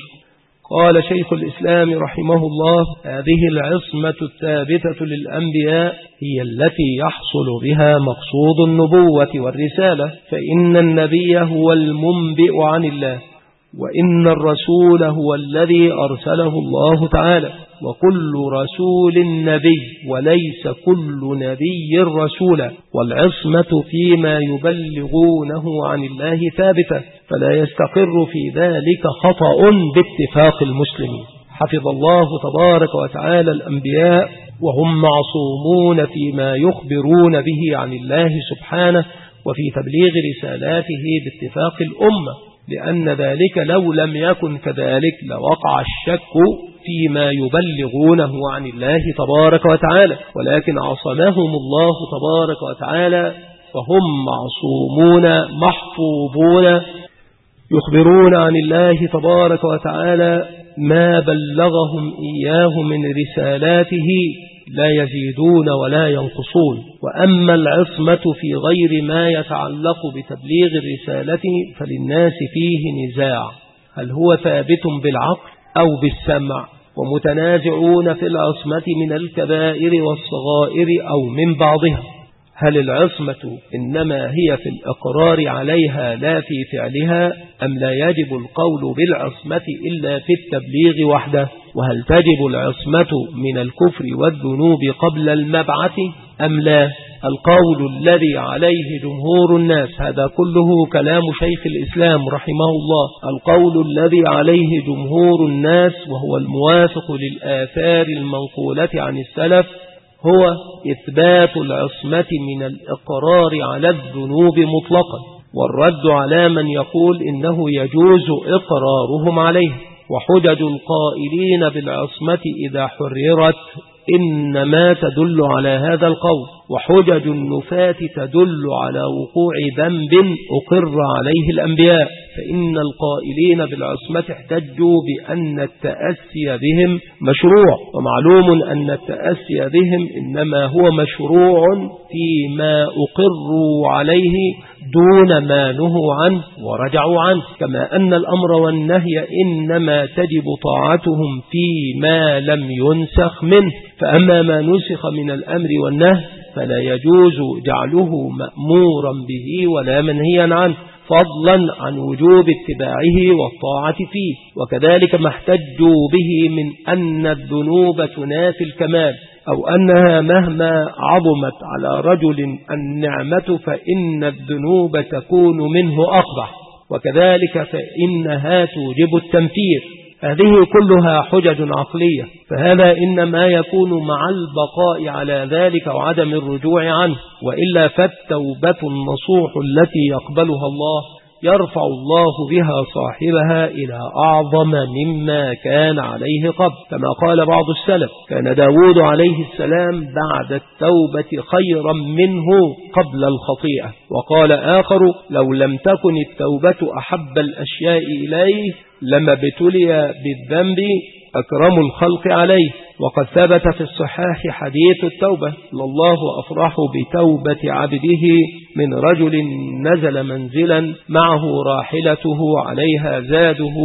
قال شيخ الإسلام رحمه الله: هذه العصمة الثابتة للأنبياء هي التي يحصل بها مقصود النبوة والرسالة، فإن النبي هو المنبئ عن الله، وإن الرسول هو الذي أرسله الله تعالى، وكل رسول نبي وليس كل نبي رسولا، والعصمة فيما يبلغونه عن الله ثابتة، فلا يستقر في ذلك خطأ باتفاق المسلمين. حفظ الله تبارك وتعالى الأنبياء وهم معصومون فيما يخبرون به عن الله سبحانه وفي تبليغ رسالاته باتفاق الأمة، لأن ذلك لو لم يكن كذلك لوقع الشك فيما يبلغونه عن الله تبارك وتعالى، ولكن عصمهم الله تبارك وتعالى وهم معصومون محفوظون يخبرون عن الله تبارك وتعالى ما بلغهم إياه من رسالاته لا يزيدون ولا ينقصون. وأما العصمة في غير ما يتعلق بتبليغ الرسالة فللناس فيه نزاع، هل هو ثابت بالعقل أو بالسمع، ومتنازعون في العصمة من الكبائر والصغائر أو من بعضها. هل العصمة إنما هي في الإقرار عليها لا في فعلها، أم لا يجب القول بالعصمة إلا في التبليغ وحده؟ وهل تجب العصمة من الكفر والذنوب قبل المبعث أم لا؟ القول الذي عليه جمهور الناس، هذا كله كلام شيخ الإسلام رحمه الله، القول الذي عليه جمهور الناس وهو الموافق للآثار المنقولة عن السلف هو إثبات العصمة من الإقرار على الذنوب مطلقا، والرد على من يقول إنه يجوز إقرارهم عليه. وحجج القائلين بالعصمة إذا حررت إنما تدل على هذا القول، وحجج النفاة تدل على وقوع ذنب أقر عليه الأنبياء، فإن القائلين بالعصمة احتجوا بأن التأسي بهم مشروع، ومعلوم أن التأسي بهم إنما هو مشروع فيما أقروا عليه دون ما نهوا عنه ورجعوا عنه، كما أن الأمر والنهي إنما تجب طاعتهم فيما لم ينسخ منه، فأما ما نسخ من الأمر والنهي فلا يجوز جعله مأمورا به ولا منهيا عنه، فضلا عن وجوب اتباعه والطاعة فيه. وكذلك ما احتجوا به من أن الذنوب تنافي الكمال، أو أنها مهما عظمت على رجل النعمة فإن الذنوب تكون منه أقبح، وكذلك فإنها توجب التنفير. هذه كلها حجج عقلية، فهذا إنما يكون مع البقاء على ذلك وعدم الرجوع عنه، وإلا فالتوبة النصوح التي يقبلها الله يرفع الله بها صاحبها إلى أعظم مما كان عليه قبل، كما قال بعض السلف: كان داود عليه السلام بعد التوبة خيرا منه قبل الخطيئة. وقال آخر: لو لم تكن التوبة أحب الأشياء إليه لما ابتلي بالذنب أكرم الخلق عليه. وقد ثبت في الصحاح حديث التوبة: الله أفرح بتوبة عبده من رجل نزل منزلا معه راحلته عليها زاده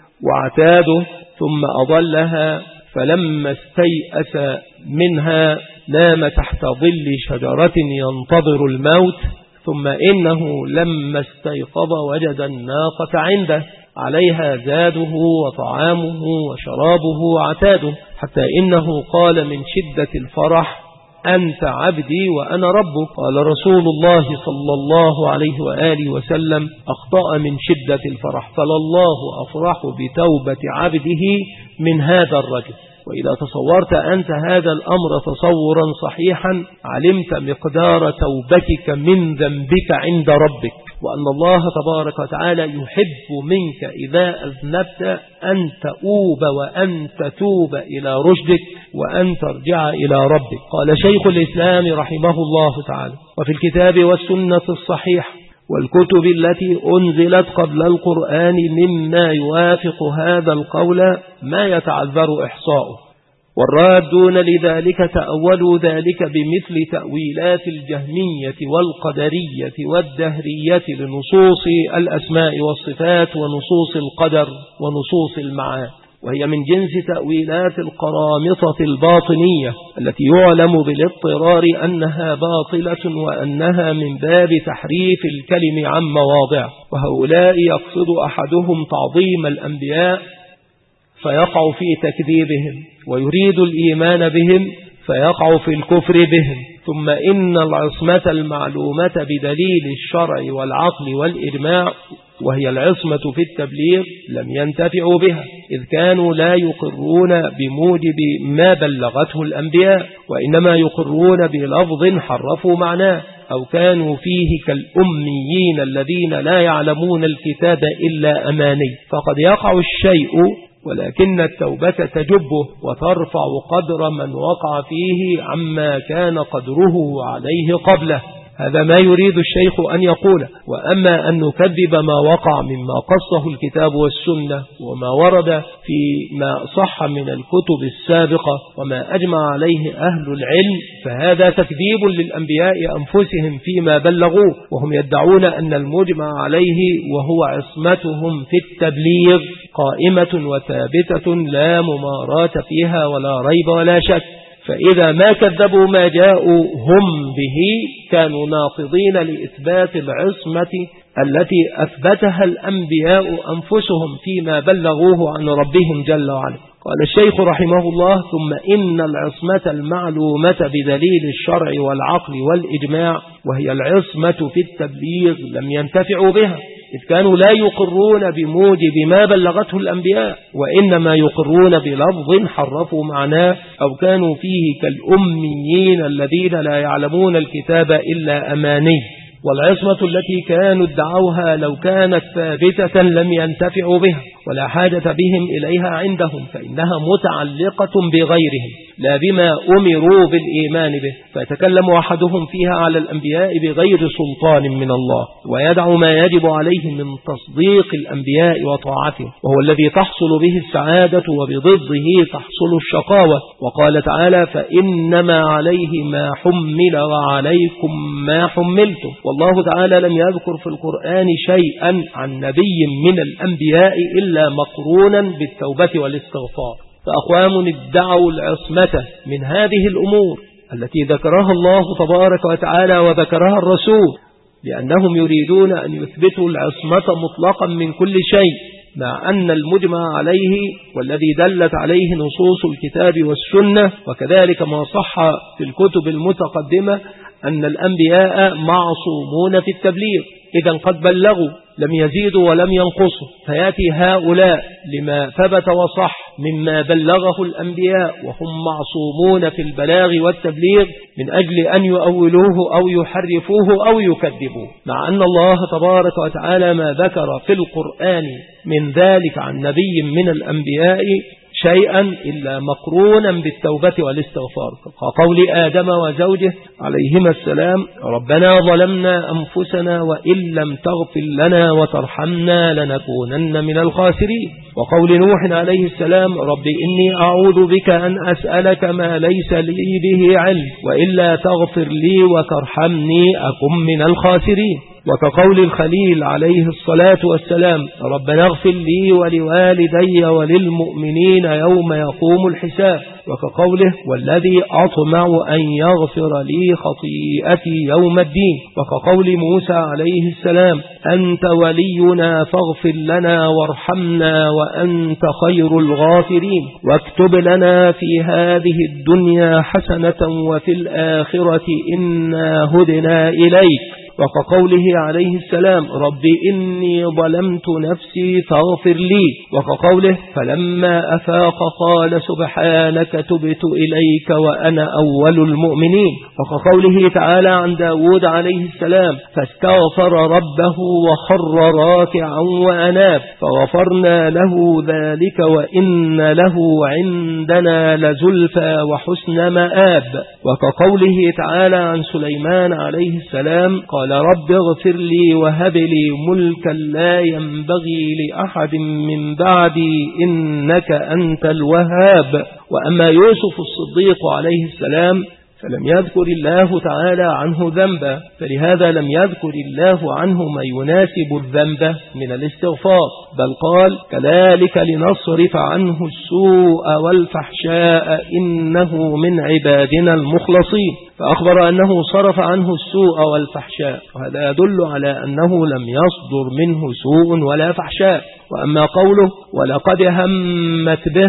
وعتاده ثم أضلها، فلما استيأس منها نام تحت ظل شجرة ينتظر الموت، ثم إنه لما استيقظ وجد الناقة عنده عليها زاده وطعامه وشرابه وعتاده، حتى إنه قال من شدة الفرح: أنت عبدي وأنا ربك. قال رسول الله صلى الله عليه وآله وسلم: أخطأ من شدة الفرح، فلله أفرح بتوبة عبده من هذا الرجل. وإذا تصورت أنت هذا الأمر تصورا صحيحا علمت مقدار توبتك من ذنبك عند ربك، وأن الله تبارك وتعالى يحب منك إذا أذنبت أن تؤوب وأن تتوب إلى رشدك وأن ترجع إلى ربك. قال شيخ الإسلام رحمه الله تعالى: وفي الكتاب والسنة الصحيح والكتب التي أنزلت قبل القرآن مما يوافق هذا القول ما يتعذر إحصاؤه، والرادون لذلك تأولوا ذلك بمثل تأويلات الجهمية والقدرية والدهرية لنصوص الأسماء والصفات ونصوص القدر ونصوص المعاد، وهي من جنس تأويلات القرامطة الباطنية التي يعلم بالاضطرار أنها باطلة وأنها من باب تحريف الكلم عن مواضع. وهؤلاء يقصد أحدهم تعظيم الأنبياء فيقع في تكذيبهم، ويريد الإيمان بهم فيقع في الكفر بهم. ثم إن العصمة المعلومة بدليل الشرع والعقل والإجماع وهي العصمة في التبليغ لم ينتفعوا بها، إذ كانوا لا يقرون بموجب ما بلغته الأنبياء، وإنما يقرون بلفظ حرفوا معناه، أو كانوا فيه كالأميين الذين لا يعلمون الكتاب إلا أماني. فقد يقع الشيء ولكن التوبة تجبه وترفع قدر من وقع فيه عما كان قدره عليه قبله. هذا ما يريد الشيخ أن يقول. وأما أن نكذب ما وقع مما قصه الكتاب والسنة وما ورد فيما صح من الكتب السابقة وما أجمع عليه أهل العلم، فهذا تكذيب للأنبياء أنفسهم فيما بلغوه، وهم يدعون أن المجمع عليه وهو عصمتهم في التبليغ قائمة وثابتة لا ممارات فيها ولا ريب ولا شك. فإذا ما كذبوا ما جاءوا هم به كانوا ناقضين لإثبات العصمة التي أثبتها الأنبياء أنفسهم فيما بلغوه عن ربهم جل وعلا. قال الشيخ رحمه الله: ثم إن العصمة المعلومة بدليل الشرع والعقل والإجماع وهي العصمة في التبليغ لم ينتفعوا بها، إذ كانوا لا يقرون بموجب ما بلغته الأنبياء، وإنما يقرون بلفظ حرفوا معناه، أو كانوا فيه كالأميين الذين لا يعلمون الكتاب إلا أماني. والعصمة التي كانوا ادعوها لو كانت ثابتة لم ينتفعوا بها ولا حاجة بهم إليها عندهم، فإنها متعلقة بغيرهم لا بما أمروا بالإيمان به، فيتكلم أحدهم فيها على الأنبياء بغير سلطان من الله، ويدع ما يجب عليه من تصديق الأنبياء وطاعتهم، وهو الذي تحصل به السعادة وبضده تحصل الشقاوة. وقال تعالى: فإنما عليه ما حمل وعليكم ما حملتم. والله تعالى لم يذكر في القرآن شيئا عن نبي من الأنبياء إلا مقرونا بالتوبة والاستغفار. فأقوام ادعوا العصمة من هذه الأمور التي ذكرها الله تبارك وتعالى وذكرها الرسول، لأنهم يريدون أن يثبتوا العصمة مطلقا من كل شيء، مع أن المجمع عليه والذي دلت عليه نصوص الكتاب والسنة وكذلك ما صح في الكتب المتقدمة أن الأنبياء معصومون في التبليغ، إذن قد بلغوا لم يزيدوا ولم ينقصوا، فيأتي هؤلاء لما ثبت وصح مما بلغه الأنبياء وهم معصومون في البلاغ والتبليغ من أجل أن يؤولوه أو يحرفوه أو يكذبوه، مع أن الله تبارك وتعالى ما ذكر في القرآن من ذلك عن نبي من الأنبياء شيئا إلا مقرونا بالتوبة والاستغفار، كقول آدم وزوجه عليهما السلام: ربنا ظلمنا أنفسنا وإن لم تغفر لنا وترحمنا لنكونن من الخاسرين، وقول نوح عليه السلام: رب إني أعوذ بك أن أسألك ما ليس لي به علم وإلا تغفر لي وترحمني أكن من الخاسرين، وكقول الخليل عليه الصلاة والسلام: ربنا اغفر لي ولوالدي وللمؤمنين يوم يقوم الحساب، وكقوله: والذي أطمع أن يغفر لي خطيئتي يوم الدين، وكقول موسى عليه السلام: أنت ولينا فاغفر لنا وارحمنا وأنت خير الغافرين، واكتب لنا في هذه الدنيا حسنة وفي الآخرة إنا هدنا إليك، وكقوله عليه السلام: رب إني ظلمت نفسي فاغفر لي، وكقوله: فلما أفاق قال سبحانك تبت إليك وأنا أول المؤمنين، وكقوله تعالى عن داود عليه السلام: فاستغفر ربه وخر راكعا وأناب فغفرنا له ذلك وإن له عندنا لزلفى وحسن مآب، وكقوله تعالى عن سليمان عليه السلام: قال رب اغفر لي وهب لي ملكا لا ينبغي لأحد من بعدي إنك أنت الوهاب. وأما يوسف الصديق عليه السلام فلم يذكر الله تعالى عنه ذنبا، فلهذا لم يذكر الله عنه ما يناسب الذنب من الاستغفار، بل قال: كذلك لنصرف عنه السوء والفحشاء إنه من عبادنا المخلصين، فأخبر أنه صرف عنه السوء والفحشاء، وهذا يدل على أنه لم يصدر منه سوء ولا فحشاء. وأما قوله: ولقد همت به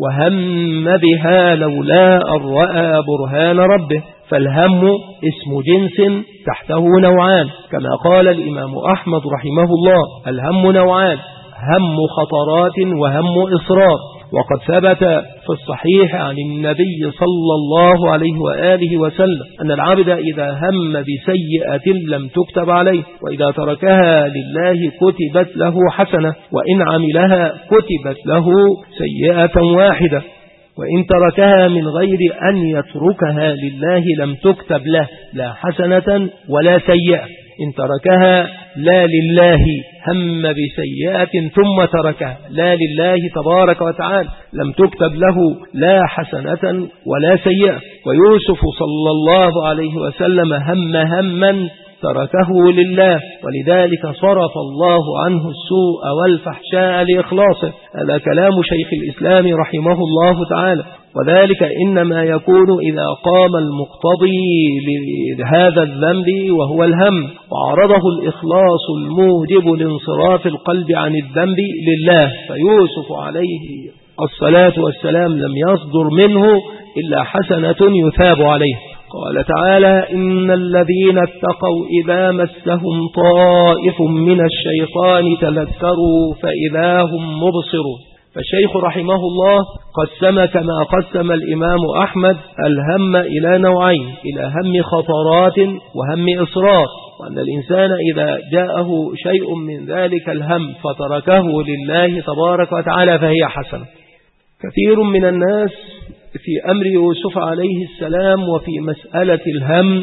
وهم بها لولا أن رأى برهان ربه، فالهم اسم جنس تحته نوعان، كما قال الإمام أحمد رحمه الله: الهم نوعان، هم خطرات وهم إصرار. وقد ثبت في الصحيح عن النبي صلى الله عليه وآله وسلم أن العبد إذا هم بسيئة لم تكتب عليه، وإذا تركها لله كتبت له حسنة، وإن عملها كتبت له سيئة واحدة، وإن تركها من غير أن يتركها لله لم تكتب له لا حسنة ولا سيئة. إن تركها لا لله، هم بسيئة ثم تركها لا لله تبارك وتعالى، لم تكتب له لا حسنة ولا سيئة. ويوسف صلى الله عليه وسلم هما تركه لله، ولذلك صرف الله عنه السوء والفحشاء لإخلاصه. هذا كلام شيخ الإسلام رحمه الله تعالى، وذلك إنما يكون إذا قام المقتضي لهذا الذنب وهو الهم، وعرضه الإخلاص الموجب لانصراف القلب عن الذنب لله، فيوسف عليه الصلاة والسلام لم يصدر منه إلا حسنة يثاب عليه. قال تعالى: إن الذين اتقوا إذا مسهم طائف من الشيطان تذكروا فإذا هم مبصرون. فالشيخ رحمه الله قسم كما قسم الإمام أحمد الهم إلى نوعين: إلى هم خطرات وهم إصرار، وأن الإنسان إذا جاءه شيء من ذلك الهم فتركه لله تبارك وتعالى فهي حسنة. كثير من الناس في أمر يوسف عليه السلام وفي مسألة الهم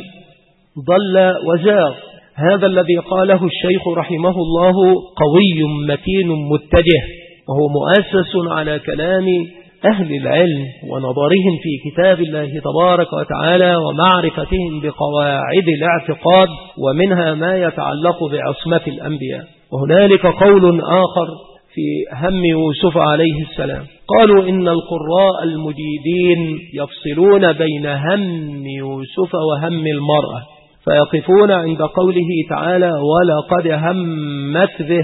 ضل وزاغ. هذا الذي قاله الشيخ رحمه الله قوي متين متجه، وهو مؤسس على كلام أهل العلم ونظرهم في كتاب الله تبارك وتعالى ومعرفتهم بقواعد الاعتقاد، ومنها ما يتعلق بعصمة الأنبياء. وهنالك قول آخر في هم يوسف عليه السلام، قالوا إن القراء المجيدين يفصلون بين هم يوسف وهم المرأة، فيقفون عند قوله تعالى: ولقد همت به،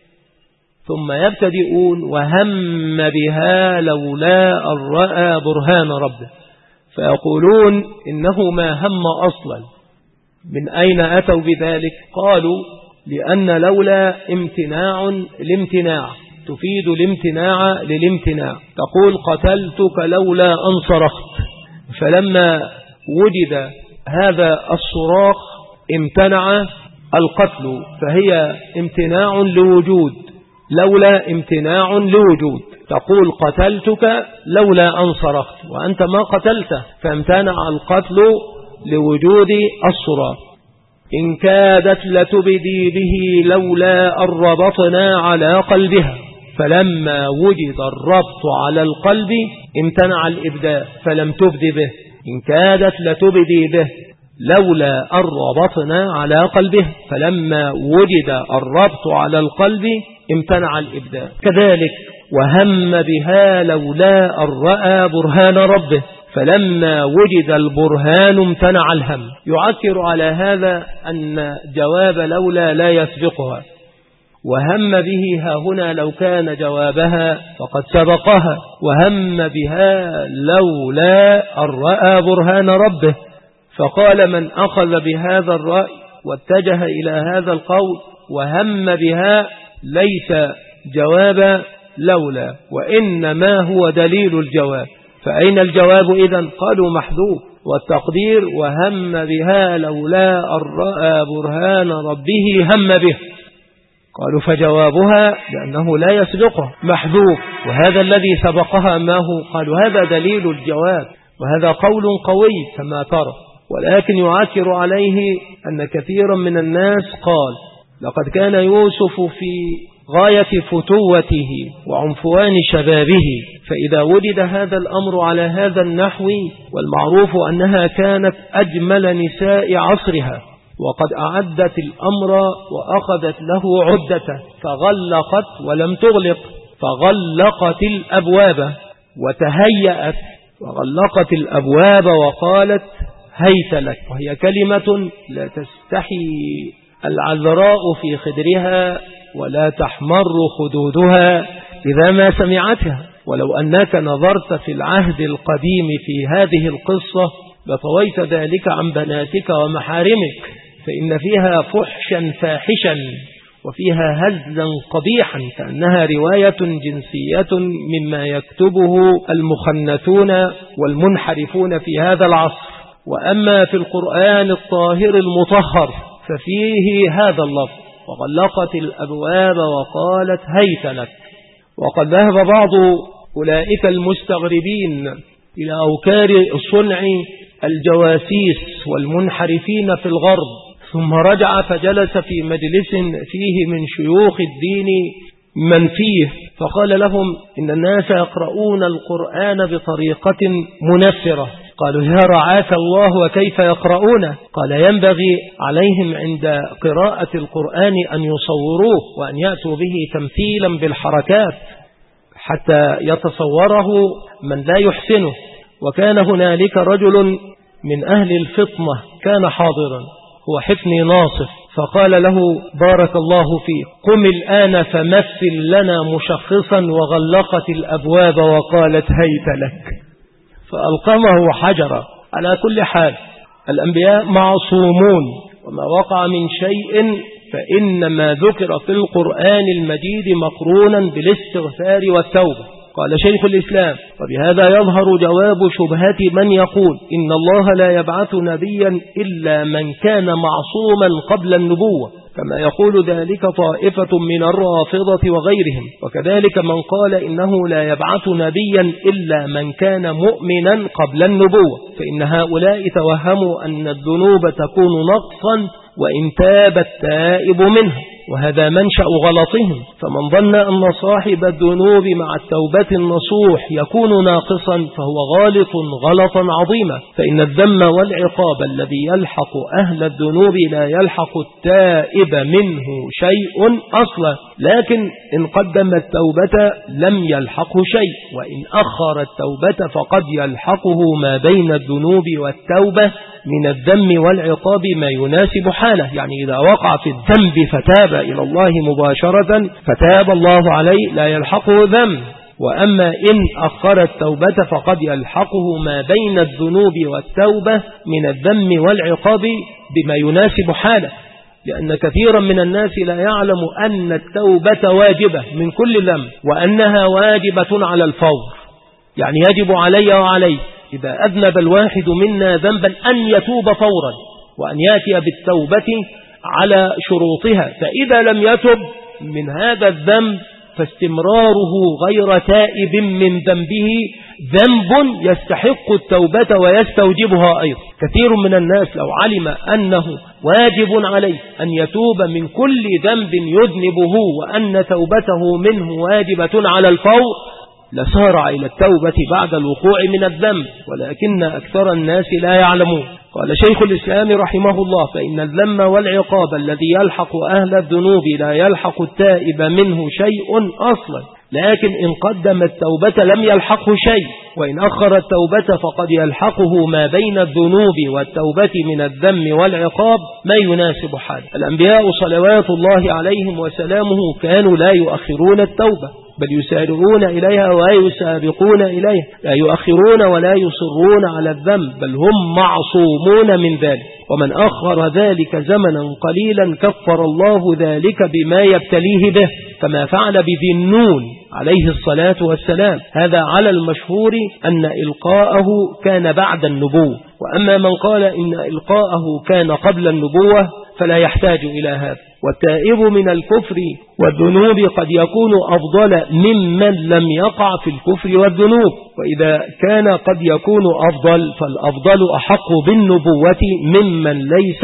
ثم يبتدئون: وهم بها لولا أن رأى برهان ربه، فيقولون إنه ما هم أصلا. من أين أتوا بذلك؟ قالوا: لأن لولا الامتناع تفيد الامتناع للامتناع. تقول قتلتك لولا أن صرخت، فلما وجد هذا الصراخ امتنع القتل، فهي امتناع لوجود، لولا امتناع لوجود. تقول قتلتك لولا أن صرخت وأنت ما قتلته، فامتنع القتل لوجود الصراخ. إن كادت لتبدي به لولا أن ربطنا على قلبها، فلما وجد الربط على القلب امتنع الإبداء فلم تبد به. إن كادت لتبدي به لولا أن ربطنا على قلبه، فلما وجد الربط على القلب امتنع الإبداء. كذلك وهم بها لولا أن رأى برهان ربه، فلما وجد البرهان امتنع الهم. يعكر على هذا أن جواب لولا لا يسبقها، وهم به ها هنا لو كان جوابها فقد سبقها. وهم بها لولا أن رأى برهان ربه، فقال من أخذ بهذا الرأي واتجه إلى هذا القول وهم بها ليس جواب لولا، وإنما هو دليل الجواب. فأين الجواب إذن؟ قالوا محذوف، والتقدير وهم بها لولا أن رأى برهان ربه هم به. قالوا فجوابها لأنه لا يسبقه محذوف، وهذا الذي سبقها ما هو؟ قالوا هذا دليل الجواب، وهذا قول قوي كما ترى. ولكن يعكر عليه أن كثيرا من الناس قال لقد كان يوسف في غاية فتوته وعنفوان شبابه، فإذا وجد هذا الأمر على هذا النحو، والمعروف أنها كانت أجمل نساء عصرها وقد أعدت الأمر وأخذت له عدته، فغلقت ولم تغلق، فغلقت الأبواب وتهيأت وغلقت الأبواب وقالت هيت لك، وهي كلمة لا تستحي العذراء في خدرها ولا تحمر خدودها إذا ما سمعتها. ولو أنك نظرت في العهد القديم في هذه القصة لطويت ذلك عن بناتك ومحارمك، فإن فيها فحشا فاحشا وفيها هزلا قبيحا، كأنها رواية جنسية مما يكتبه المخنثون والمنحرفون في هذا العصر. وأما في القرآن الطاهر المطهر ففيه هذا اللفظ وغلقت الأبواب وقالت هيت لك. وقد ذهب بعض أولئك المستغربين إلى أوكار صنع الجواسيس والمنحرفين في الغرب، ثم رجع فجلس في مجلس فيه من شيوخ الدين من فيه، فقال لهم إن الناس يقرؤون القرآن بطريقة منفرة. قالوا يا رعاك الله وكيف يقرؤون؟ قال ينبغي عليهم عند قراءة القرآن أن يصوروه وأن يأتوا به تمثيلا بالحركات حتى يتصوره من لا يحسنه. وكان هنالك رجل من أهل الفطنة كان حاضرا، هو حفني ناصف، فقال له بارك الله فيك قم الآن فمثل لنا مشخصا، وغلقت الأبواب وقالت هيت لك، فألقمه حجرا. على كل حال الأنبياء معصومون، وما وقع من شيء فإنما ذكر في القرآن المجيد مقرونا بالاستغفار والتوبة. قال شيخ الإسلام وبهذا يظهر جواب شبهة من يقول إن الله لا يبعث نبيا إلا من كان معصوما قبل النبوة، كما يقول ذلك طائفة من الرافضة وغيرهم. وكذلك من قال إنه لا يبعث نبيا إلا من كان مؤمنا قبل النبوة، فإن هؤلاء توهموا أن الذنوب تكون نقصا وإن تاب التائب منها، وهذا منشأ غلطهم. فمن ظن أن صاحب الذنوب مع التوبة النصوح يكون ناقصا فهو غالط غلطا عظيما، فإن الذم والعقاب الذي يلحق أهل الذنوب لا يلحق التائب منه شيء أصلا، لكن إن قدم التوبة لم يلحقه شيء، وإن أخر التوبة فقد يلحقه ما بين الذنوب والتوبة من الذم والعقاب ما يناسب حاله. يعني إذا وقع في الذنب فتاب إلى الله مباشرة فتاب الله عليه لا يلحقه ذنب، وأما إن أخر التوبة فقد يلحقه ما بين الذنوب والتوبة من الذم والعقاب بما يناسب حاله. لأن كثيرا من الناس لا يعلم أن التوبة واجبة من كل ذنب، وأنها واجبة على الفور، يعني يجب علي وعليه إذا أذنب الواحد منا ذنبا أن يتوب فورا، وأن يأتي بالتوبة على شروطها، فإذا لم يتب من هذا الذنب فاستمراره غير تائب من ذنبه ذنب يستحق التوبة ويستوجبها أيضا. كثير من الناس لو علم أنه واجب عليه أن يتوب من كل ذنب يذنبه وأن توبته منه واجبة على الفور لسارع إلى التوبة بعد الوقوع من الذنب، ولكن أكثر الناس لا يعلمون. قال شيخ الإسلام رحمه الله: فإن الذم والعقاب الذي يلحق أهل الذنوب لا يلحق التائب منه شيء أصلا، لكن إن قدم التوبة لم يلحقه شيء، وإن أخر التوبة فقد يلحقه ما بين الذنوب والتوبة من الذم والعقاب ما يناسب حاله. الأنبياء صلوات الله عليهم وسلامه كانوا لا يؤخرون التوبة، بل يسارعون إليها ويسابقون إليها، لا يؤخرون ولا يصرون على الذنب، بل هم معصومون من ذلك. ومن أخر ذلك زمنا قليلا كفر الله ذلك بما يبتليه به، كما فعل بذي النون عليه الصلاة والسلام. هذا على المشهور أن إلقاءه كان بعد النبوة، وأما من قال إن إلقاءه كان قبل النبوة فلا يحتاج إلى هذا. والتائب من الكفر والذنوب قد يكون أفضل ممن لم يقع في الكفر والذنوب، وإذا كان قد يكون أفضل فالأفضل أحق بالنبوة ممن ليس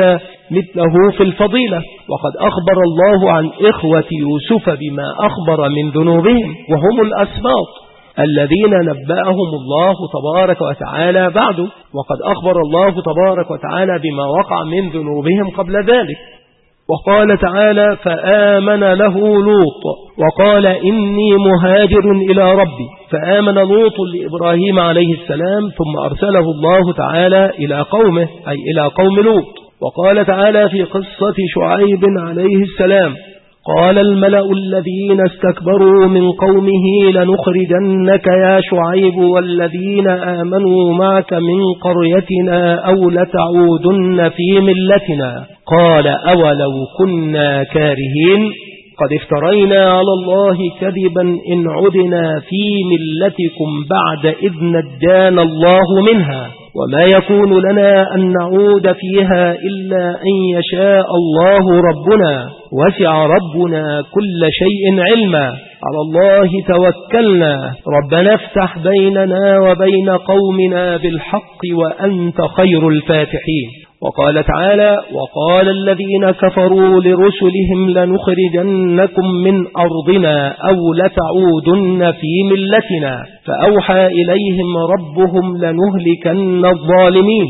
مثله في الفضيلة. وقد أخبر الله عن إخوة يوسف بما أخبر من ذنوبهم، وهم الأسباط الذين نبأهم الله تبارك وتعالى بعده، وقد أخبر الله تبارك وتعالى بما وقع من ذنوبهم قبل ذلك. وقال تعالى: فآمن له لوط وقال إني مهاجر إلى ربي. فآمن لوط لإبراهيم عليه السلام، ثم أرسله الله تعالى إلى قومه، أي إلى قوم لوط. وقال تعالى في قصة شعيب عليه السلام: قال الملأ الذين استكبروا من قومه لنخرجنك يا شعيب والذين آمنوا معك من قريتنا أو لتعودن في ملتنا. قال أولو كنا كارهين قد افترينا على الله كذبا إن عدنا في ملتكم بعد إذ نجانا الله منها، وما يكون لنا أن نعود فيها إلا أن يشاء الله ربنا، وسع ربنا كل شيء علما، على الله توكلنا، ربنا افتح بيننا وبين قومنا بالحق وأنت خير الفاتحين. وقال تعالى: وقال الذين كفروا لرسلهم لنخرجنكم من أرضنا أو لتعودن في ملتنا، فأوحى إليهم ربهم لنهلكن الظالمين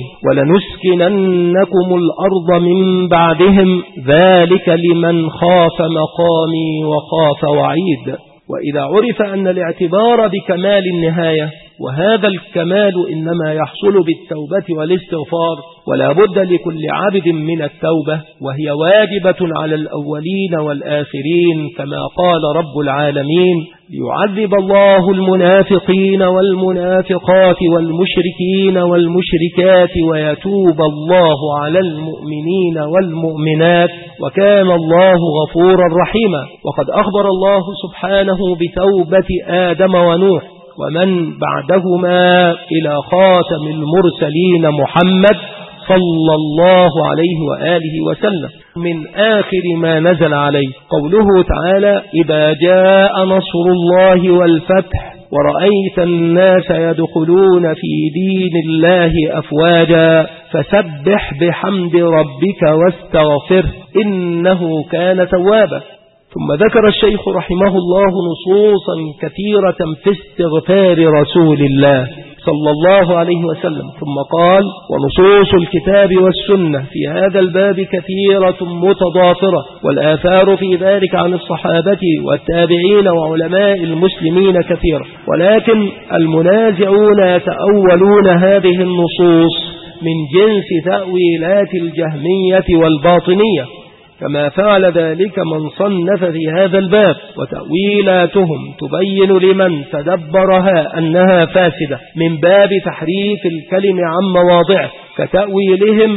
ولنسكننكم الأرض من بعدهم، ذلك لمن خاف مقامي وخاف وعيد. وإذا عرف أن الاعتبار بكمال النهاية، وهذا الكمال إنما يحصل بالتوبة والاستغفار، ولا بد لكل عبد من التوبة، وهي واجبة على الأولين والآخرين، كما قال رب العالمين: ليعذب الله المنافقين والمنافقات والمشركين والمشركات ويتوب الله على المؤمنين والمؤمنات وكان الله غفورا رحيما. وقد أخبر الله سبحانه بتوبة آدم ونوح ومن بعدهما إلى خاتم المرسلين محمد صلى الله عليه وآله وسلم من آخر ما نزل عليه قوله تعالى: إذا جاء نصر الله والفتح ورأيت الناس يدخلون في دين الله أفواجا فسبح بحمد ربك واستغفره إنه كان توابا. ثم ذكر الشيخ رحمه الله نصوصا كثيرة في استغفار رسول الله صلى الله عليه وسلم، ثم قال: ونصوص الكتاب والسنة في هذا الباب كثيرة متضافرة، والآثار في ذلك عن الصحابة والتابعين وعلماء المسلمين كثيرة، ولكن المنازعون يتأولون هذه النصوص من جنس تأويلات الجهمية والباطنية، كما فعل ذلك من صنف في هذا الباب، وتأويلاتهم تبين لمن تدبرها أنها فاسدة من باب تحريف الكلم عن مواضعه، كتأويلهم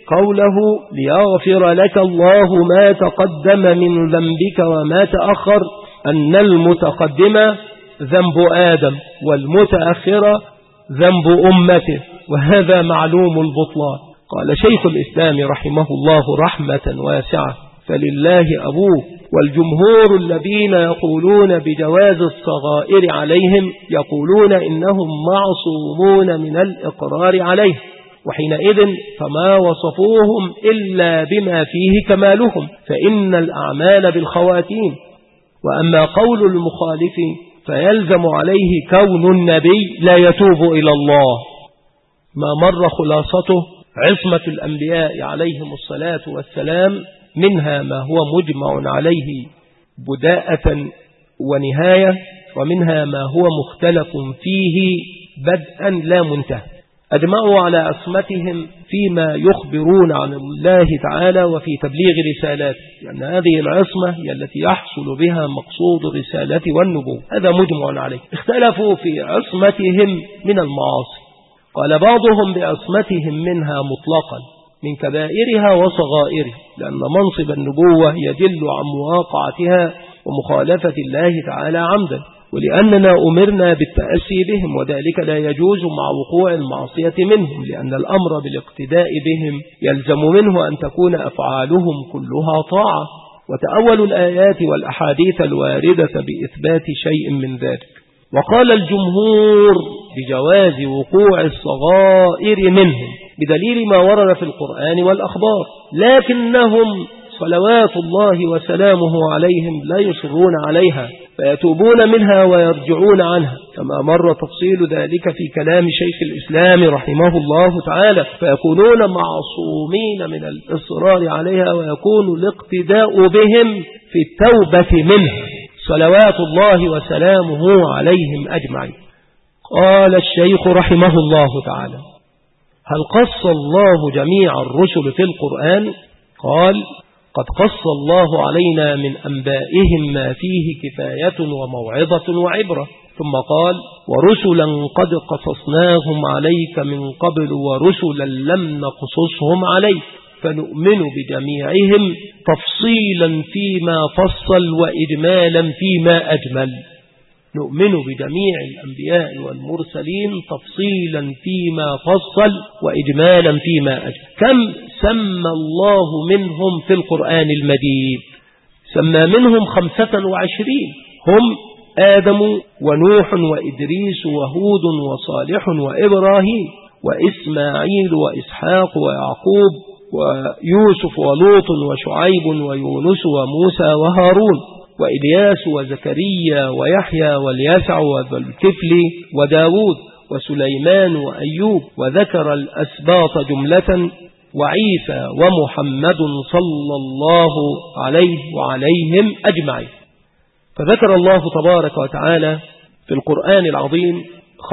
قوله ليغفر لك الله ما تقدم من ذنبك وما تأخر أن المتقدم ذنب آدم والمتأخر ذنب أمته، وهذا معلوم البطلان. قال شيخ الإسلام رحمه الله رحمة واسعة: فلله أبوه. والجمهور الذين يقولون بجواز الصغائر عليهم يقولون إنهم معصومون من الإقرار عليه، وحينئذ فما وصفوهم إلا بما فيه كمالهم، فإن الأعمال بالخواتيم. وأما قول المخالف فيلزم عليه كون النبي لا يتوب إلى الله، ما مر خلاصته عصمة الأنبياء عليهم الصلاة والسلام، منها ما هو مجمع عليه بداءة ونهاية، ومنها ما هو مختلف فيه بدءا لا منتهى. أجمعوا على عصمتهم فيما يخبرون عن الله تعالى وفي تبليغ رسالاته، لأن هذه العصمة هي التي يحصل بها مقصود الرسالة والنبوة، هذا مجمع عليه. اختلفوا في عصمتهم من المعاصي، قال بعضهم بعصمتهم منها مطلقا من كبائرها وصغائرها، لأن منصب النبوة يدل عن مواقعتها ومخالفة الله تعالى عمدا، ولأننا أمرنا بالتأسي بهم، وذلك لا يجوز مع وقوع المعصية منهم، لأن الأمر بالاقتداء بهم يلزم منه أن تكون أفعالهم كلها طاعة. وتأولوا الآيات والأحاديث الواردة بإثبات شيء من ذلك. وقال الجمهور بجواز وقوع الصغائر منهم بدليل ما ورد في القرآن والأخبار، لكنهم صلوات الله وسلامه عليهم لا يصرون عليها، فيتوبون منها ويرجعون عنها، كما مر تفصيل ذلك في كلام شيخ الإسلام رحمه الله تعالى، فيكونون معصومين من الإصرار عليها، ويكون الاقتداء بهم في التوبة منها صلوات الله وسلامه عليهم أجمعين. قال الشيخ رحمه الله تعالى: هل قص الله جميع الرسل في القرآن؟ قال: قد قص الله علينا من أنبائهم ما فيه كفاية وموعظة وعبرة. ثم قال: ورسلا قد قصصناهم عليك من قبل ورسلا لم نقصصهم عليك، فنؤمن بجميعهم تفصيلا فيما فصل وإجمالا فيما أجمل. نؤمن بجميع الأنبياء والمرسلين تفصيلا فيما فصل وإجمالا فيما أجمل. كم سمى الله منهم في القرآن المجيد؟ سمى منهم 25، هم آدم ونوح وإدريس وهود وصالح وإبراهيم وإسماعيل وإسحاق ويعقوب ويوسف ولوط وشعيب ويونس وموسى وهارون وإلياس وزكريا ويحيى واليسع وذو الكفل وداود وسليمان وأيوب، وذكر الأسباط جملة، وعيسى ومحمد صلى الله عليه وعليهم أجمعين. فذكر الله تبارك وتعالى في القرآن العظيم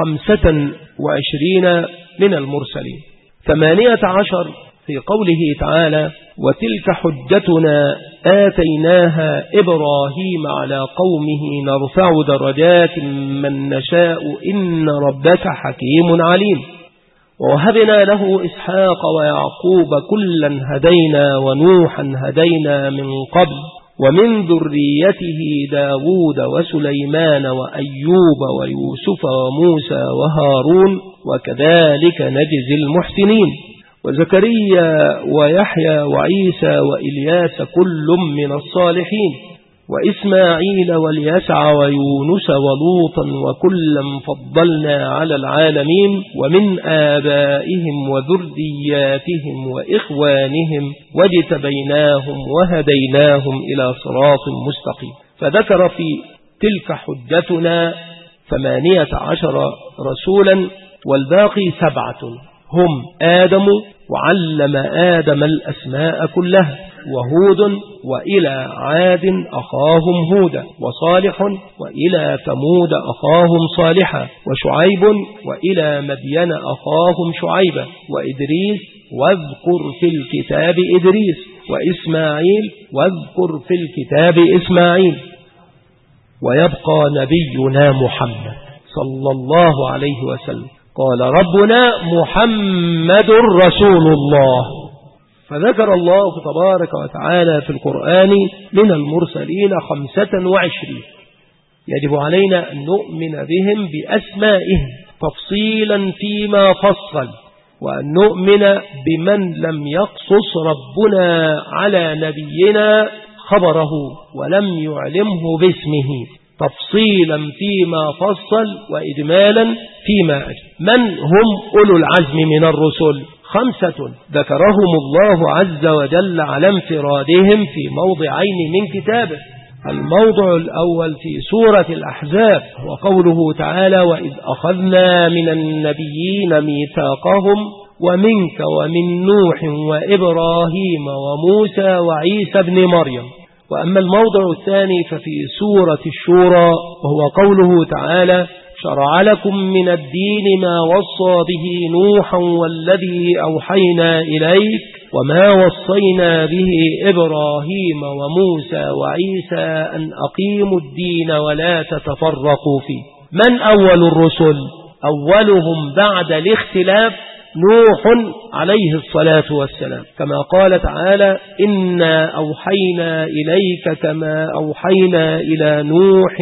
25 من المرسلين، 18 في قوله تعالى: وتلك حجتنا آتيناها إبراهيم على قومه نرفع درجات من نشاء إن ربك حكيم عليم. ووهبنا له إسحاق ويعقوب كلا هدينا ونوحا هدينا من قبل ومن ذريته داود وسليمان وأيوب ويوسف وموسى وهارون وكذلك نجزي المحسنين. وزكريا ويحيى وعيسى وإلياس كل من الصالحين، وإسماعيل واليسع ويونس ولوطا وكلا فضلنا على العالمين، ومن آبائهم وذرياتهم وإخوانهم واجتبيناهم وهديناهم إلى صراط مستقيم. فذكر في تلك حجتنا 18 رسولا، والباقي 7 هم آدم وعلم آدم الأسماء كلها، وهود وإلى عاد أخاهم هودا، وصالح وإلى ثمود أخاهم صالحا، وشعيب وإلى مدين أخاهم شعيبا، وإدريس واذكر في الكتاب إدريس، وإسماعيل واذكر في الكتاب إسماعيل. ويبقى نبينا محمد صلى الله عليه وسلم. قال ربنا: محمد رسول الله. فذكر الله تبارك وتعالى في القرآن من المرسلين 25. يجب علينا أن نؤمن بهم بأسمائهم تفصيلا فيما فصل، وأن نؤمن بمن لم يقصص ربنا على نبينا خبره ولم يعلمه باسمه تفصيلا فيما فصل وإجمالا فيما أجل. من هم أولو العزم من الرسل؟ 5 ذكرهم الله عز وجل على انفرادهم في موضعين من كتابه. الموضع الأول في سورة الأحزاب وقوله تعالى: وإذ أخذنا من النبيين ميثاقهم ومنك ومن نوح وإبراهيم وموسى وعيسى بن مريم. وأما الموضع الثاني ففي سورة الشورى وهو قوله تعالى: شرع لكم من الدين ما وصى به نوحا والذي أوحينا إليك وما وصينا به إبراهيم وموسى وعيسى أن أقيموا الدين ولا تتفرقوا فيه. من أول الرسل؟ أولهم بعد الاختلاف نوح عليه الصلاة والسلام، كما قال تعالى: إنا أوحينا إليك كما أوحينا إلى نوح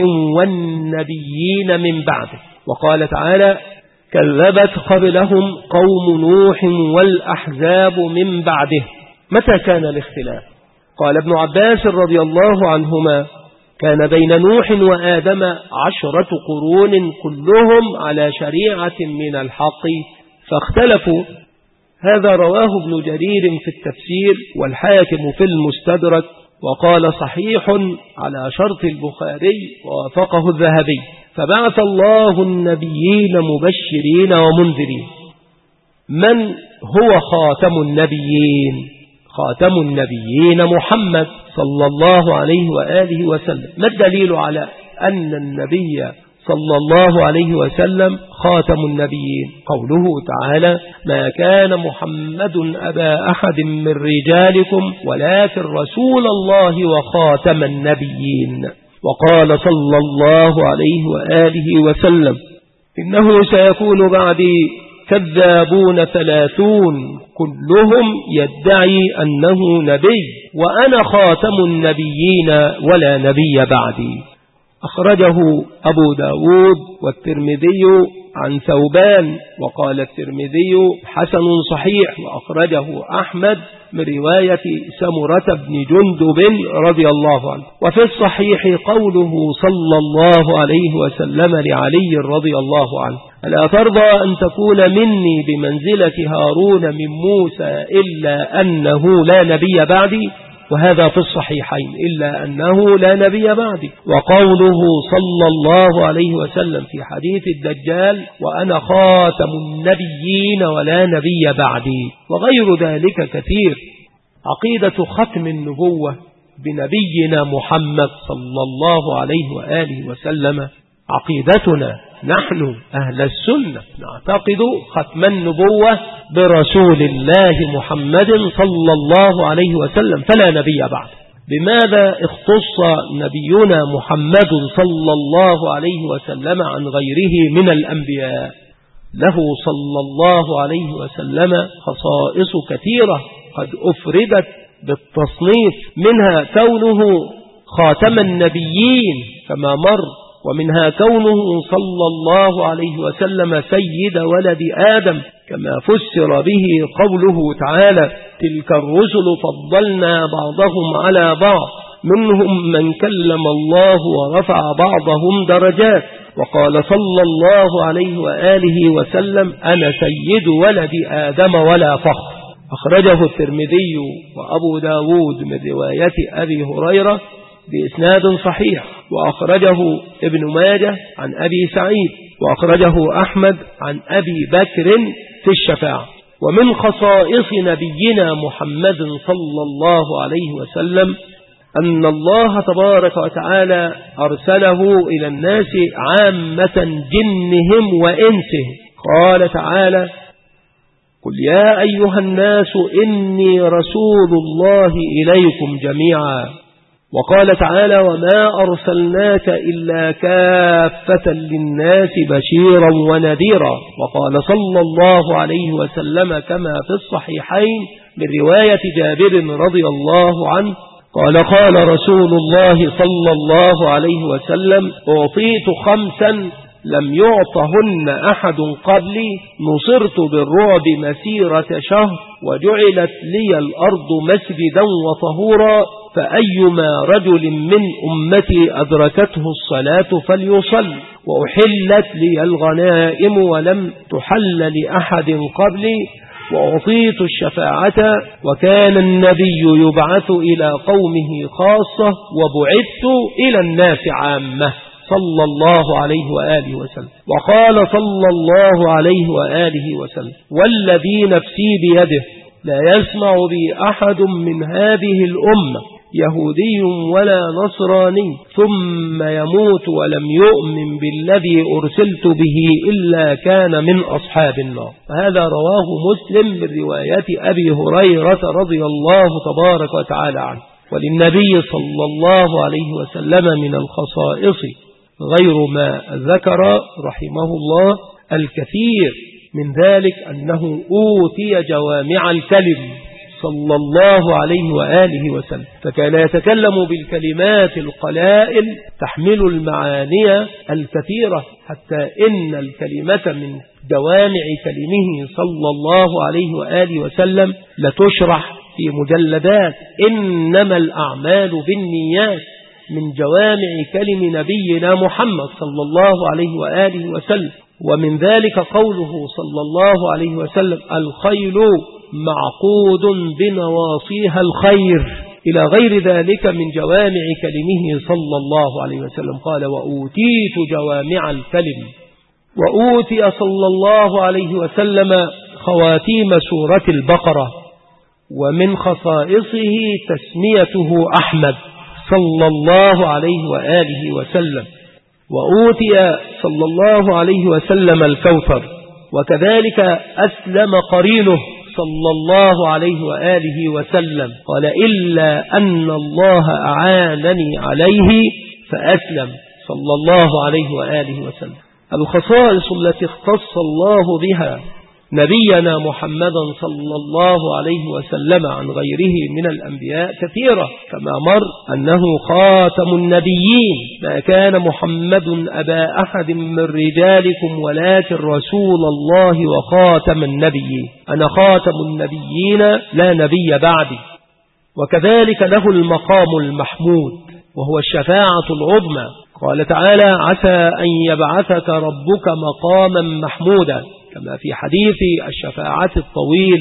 والنبيين من بعده. وقال تعالى: كذبت قبلهم قوم نوح والأحزاب من بعده. متى كان الاختلاف؟ قال ابن عباس رضي الله عنهما: كان بين نوح وآدم 10 قرون كلهم على شريعة من الحق فاختلفوا. هذا رواه ابن جرير في التفسير والحاكم في المستدرك، وقال صحيح على شرط البخاري ووافقه الذهبي. فبعث الله النبيين مبشرين ومنذرين. من هو خاتم النبيين؟ خاتم النبيين محمد صلى الله عليه وآله وسلم. ما الدليل على أن النبي صلى الله عليه وسلم خاتم النبيين؟ قوله تعالى: ما كان محمد أبا أحد من رجالكم ولكن رسول الله وخاتم النبيين. وقال صلى الله عليه وآله وسلم: إنه سيكون بعدي كذابون 30 كلهم يدعي أنه نبي وأنا خاتم النبيين ولا نبي بعدي. أخرجه أبو داود والترمذي عن ثوبان، وقال الترمذي حسن صحيح. وأخرجه أحمد من رواية سمرة بن جندب رضي الله عنه. وفي الصحيح قوله صلى الله عليه وسلم لعلي رضي الله عنه: ألا ترضى أن تكون مني بمنزلة هارون من موسى إلا أنه لا نبي بعدي؟ وهذا في الصحيحين: إلا أنه لا نبي بعدي. وقوله صلى الله عليه وسلم في حديث الدجال: وأنا خاتم النبيين ولا نبي بعدي. وغير ذلك كثير. عقيدة ختم النبوة بنبينا محمد صلى الله عليه وآله وسلم عقيدتنا نحن أهل السنة، نعتقد ختم النبوة برسول الله محمد صلى الله عليه وسلم فلا نبي بعد. بماذا اختص نبينا محمد صلى الله عليه وسلم عن غيره من الأنبياء؟ له صلى الله عليه وسلم خصائص كثيرة قد أفردت بالتصنيف، منها كونه خاتم النبيين كما مر، ومنها كونه صلى الله عليه وسلم سيد ولد آدم كما فسر به قوله تعالى: تلك الرسل فضلنا بعضهم على بعض منهم من كلم الله ورفع بعضهم درجات. وقال صلى الله عليه وآله وسلم: أنا سيد ولد آدم ولا فخر. أخرجه الترمذي وأبو داود من رواية أبي هريرة بإسناد صحيح، وأخرجه ابن ماجه عن أبي سعيد، وأخرجه أحمد عن أبي بكر في الشفاعة. ومن خصائص نبينا محمد صلى الله عليه وسلم أن الله تبارك وتعالى أرسله إلى الناس عامة جنهم وإنسهم. قال تعالى: قل يا أيها الناس إني رسول الله إليكم جميعا. وقال تعالى وما أرسلناك إلا كافة للناس بشيرا ونذيرا. وقال صلى الله عليه وسلم كما في الصحيحين من رواية جابر رضي الله عنه قال رسول الله صلى الله عليه وسلم أعطيت 5 لم يعطهن أحد قبلي نصرت بالرعب مسيرة شهر وجعلت لي الأرض مسجدا وطهورا فأيما رجل من أمتي أدركته الصلاة فليصل وأحلت لي الغنائم ولم تحل لأحد قبلي وأعطيت الشفاعة وكان النبي يبعث إلى قومه خاصة وبعثت إلى الناس عامة صلى الله عليه وآله وسلم. وقال صلى الله عليه وآله وسلم والذي نفسي بيده لا يسمع بي أحد من هذه الأمة يهودي ولا نصراني ثم يموت ولم يؤمن بالذي أرسلت به إلا كان من أصحاب النار. وهذا رواه مسلم من رواية أبي هريرة رضي الله تبارك وتعالى عنه. وللنبي صلى الله عليه وسلم من الخصائص غير ما ذكر رحمه الله الكثير من ذلك أنه أوتي جوامع الكلم صلى الله عليه وآله وسلم فكان يتكلم بالكلمات القلائل تحمل المعاني الكثيرة حتى إن الكلمة من جوامع كلمه صلى الله عليه وآله وسلم لتشرح في مجلدات إنما الأعمال بالنيات من جوامع كلم نبينا محمد صلى الله عليه وآله وسلم. ومن ذلك قوله صلى الله عليه وسلم الخيل معقود بنواصيها الخير إلى غير ذلك من جوامع كلمه صلى الله عليه وسلم. قال وأوتيت جوامع الكلم. وأوتي صلى الله عليه وسلم خواتيم سورة البقرة ومن خصائصه تسميته أحمد صلى الله عليه وآله وسلم. وأوتي صلى الله عليه وسلم الكوثر وكذلك أسلم قرينه صلى الله عليه وآله وسلم قال إلا أن الله أعانني عليه فأسلم صلى الله عليه وآله وسلم. الخصائص التي اختص الله بها نبينا محمدا صلى الله عليه وسلم عن غيره من الأنبياء كثيرة كما مر أنه خاتم النبيين ما كان محمد أبا أحد من رجالكم ولكن رسول الله وخاتم النبيين أنا خاتم النبيين لا نبي بعدي. وكذلك له المقام المحمود وهو الشفاعة العظمى. قال تعالى عسى أن يبعثك ربك مقاما محمودا كما في حديث الشفاعة الطويل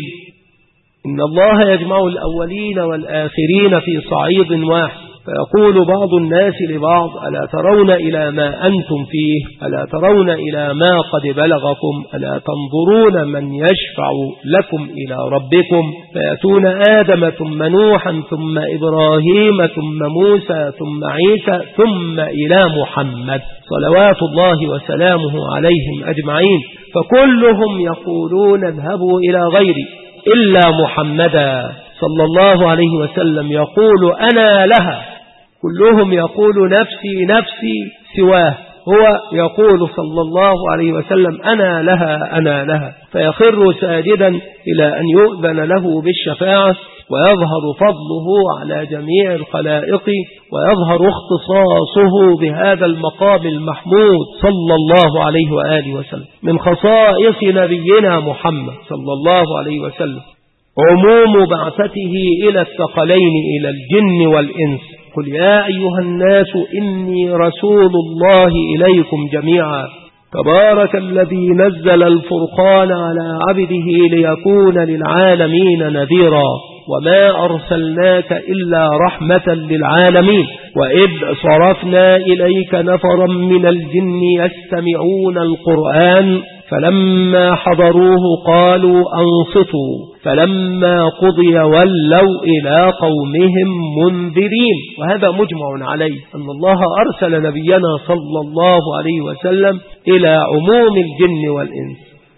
إن الله يجمع الأولين والآخرين في صعيد واحد فيقول بعض الناس لبعض ألا ترون إلى ما أنتم فيه ألا ترون إلى ما قد بلغكم ألا تنظرون من يشفع لكم إلى ربكم فيأتون آدم ثم نوحا ثم إبراهيم ثم موسى ثم عيسى ثم إلى محمد صلوات الله وسلامه عليهم أجمعين فكلهم يقولون اذهبوا إلى غيري إلا محمدا صلى الله عليه وسلم يقول أنا لها كلهم يقول نفسي نفسي سواه هو يقول صلى الله عليه وسلم أنا لها أنا لها فيخر ساجدا إلى أن يؤذن له بالشفاعة ويظهر فضله على جميع الخلائق ويظهر اختصاصه بهذا المقام المحمود صلى الله عليه وآله وسلم. من خصائص نبينا محمد صلى الله عليه وسلم عموم بعثته إلى الثقلين إلى الجن والإنس قل يا أيها الناس إني رسول الله إليكم جميعا تبارك الذي نزل الفرقان على عبده ليكون للعالمين نذيرا وما أرسلناك إلا رحمة للعالمين وإذ صرفنا إليك نفرا من الجن يستمعون القرآن فلما حضروه قالوا أنصتوا فلما قضي ولوا إلى قومهم منذرين. وهذا مجمع عليه أن الله أرسل نبينا صلى الله عليه وسلم إلى عموم الجن والإنس.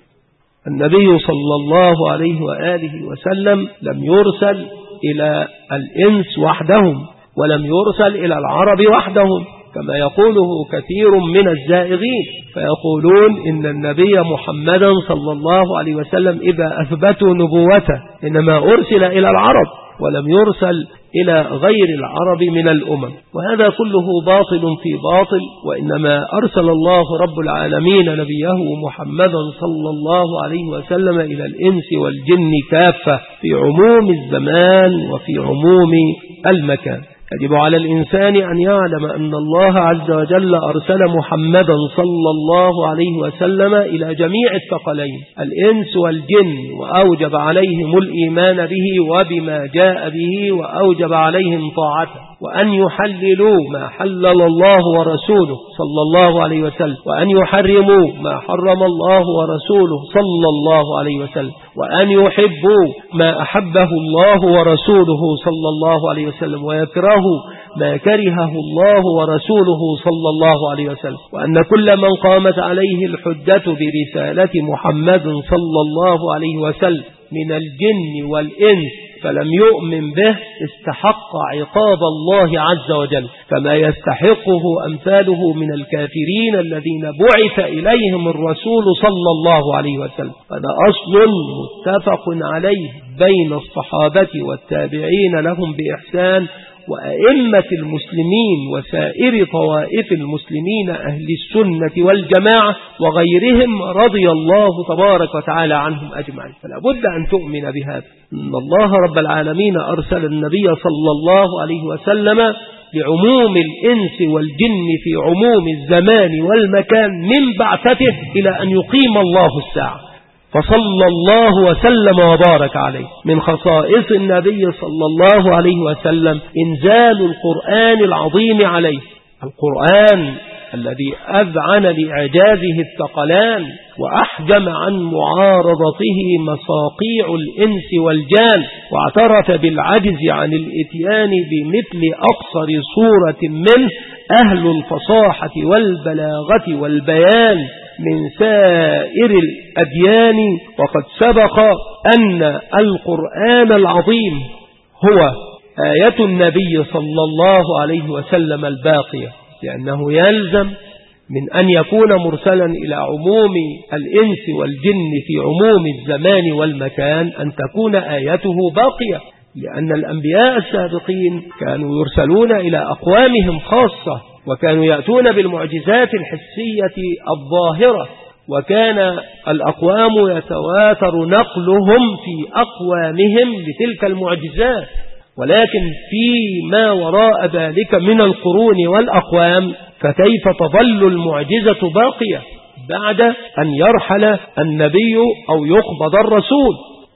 النبي صلى الله عليه وآله وسلم لم يرسل إلى الإنس وحدهم ولم يرسل إلى العرب وحدهم كما يقوله كثير من الزائغين، فيقولون إن النبي محمدا صلى الله عليه وسلم إذا أثبتوا نبوته إنما أرسل إلى العرب ولم يرسل إلى غير العرب من الأمم، وهذا كله باطل في باطل. وإنما أرسل الله رب العالمين نبيه محمدا صلى الله عليه وسلم إلى الإنس والجن كافة في عموم الزمان وفي عموم المكان. يجب على الإنسان أن يعلم أن الله عز وجل أرسل محمدا صلى الله عليه وسلم إلى جميع الثقلين الإنس والجن، وأوجب عليهم الإيمان به وبما جاء به، وأوجب عليهم طاعته، وأن يحللوا ما حلل الله ورسوله صلى الله عليه وسلم، وأن يحرموا ما حرم الله ورسوله صلى الله عليه وسلم، وأن يحبوا ما أحبه الله ورسوله صلى الله عليه وسلم، ويكرهوا ما كرهه الله ورسوله صلى الله عليه وسلم، وأن كل من قامت عليه الحجة برسالة محمد صلى الله عليه وسلم من الجن والإنس فلم يؤمن به استحق عقاب الله عز وجل كما يستحقه أمثاله من الكافرين الذين بعث إليهم الرسول صلى الله عليه وسلم. هذا أصل متفق عليه بين الصحابة والتابعين لهم بإحسان وأئمة المسلمين وسائر طوائف المسلمين أهل السنة والجماعة وغيرهم رضي الله تبارك وتعالى عنهم أجمعين. فلا بد أن تؤمن بهذا، إن الله رب العالمين أرسل النبي صلى الله عليه وسلم لعموم الإنس والجن في عموم الزمان والمكان من بعثته إلى أن يقيم الله الساعة، فصلى الله وسلم وبارك عليه. من خصائص النبي صلى الله عليه وسلم إنزال القرآن العظيم عليه، القرآن الذي أذعن لإعجازه الثقلان وأحجم عن معارضته مصاقيع الإنس والجان، واعترف بالعجز عن الإتيان بمثل أقصر صورة منه أهل الفصاحة والبلاغة والبيان من سائر الأديان. وقد سبق أن القرآن العظيم هو آية النبي صلى الله عليه وسلم الباقية، لأنه يلزم من أن يكون مرسلا إلى عموم الإنس والجن في عموم الزمان والمكان أن تكون آيته باقية، لأن الأنبياء السابقين كانوا يرسلون إلى أقوامهم خاصة، وكانوا يأتون بالمعجزات الحسية الظاهرة، وكان الأقوام يتواتر نقلهم في أقوامهم بتلك المعجزات. ولكن فيما وراء ذلك من القرون والأقوام فكيف تظل المعجزة باقية بعد أن يرحل النبي أو يقبض الرسول؟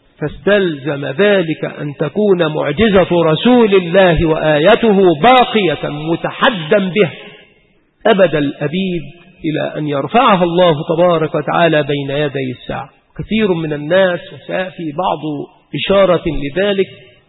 فاستلزم ذلك أن تكون معجزة رسول الله وآيته باقية متحدا به أبد الأبيد إلى أن يرفعها الله تبارك وتعالى بين يدي الساعة. كثير من الناس وسيأتي بعض إشارة لذلك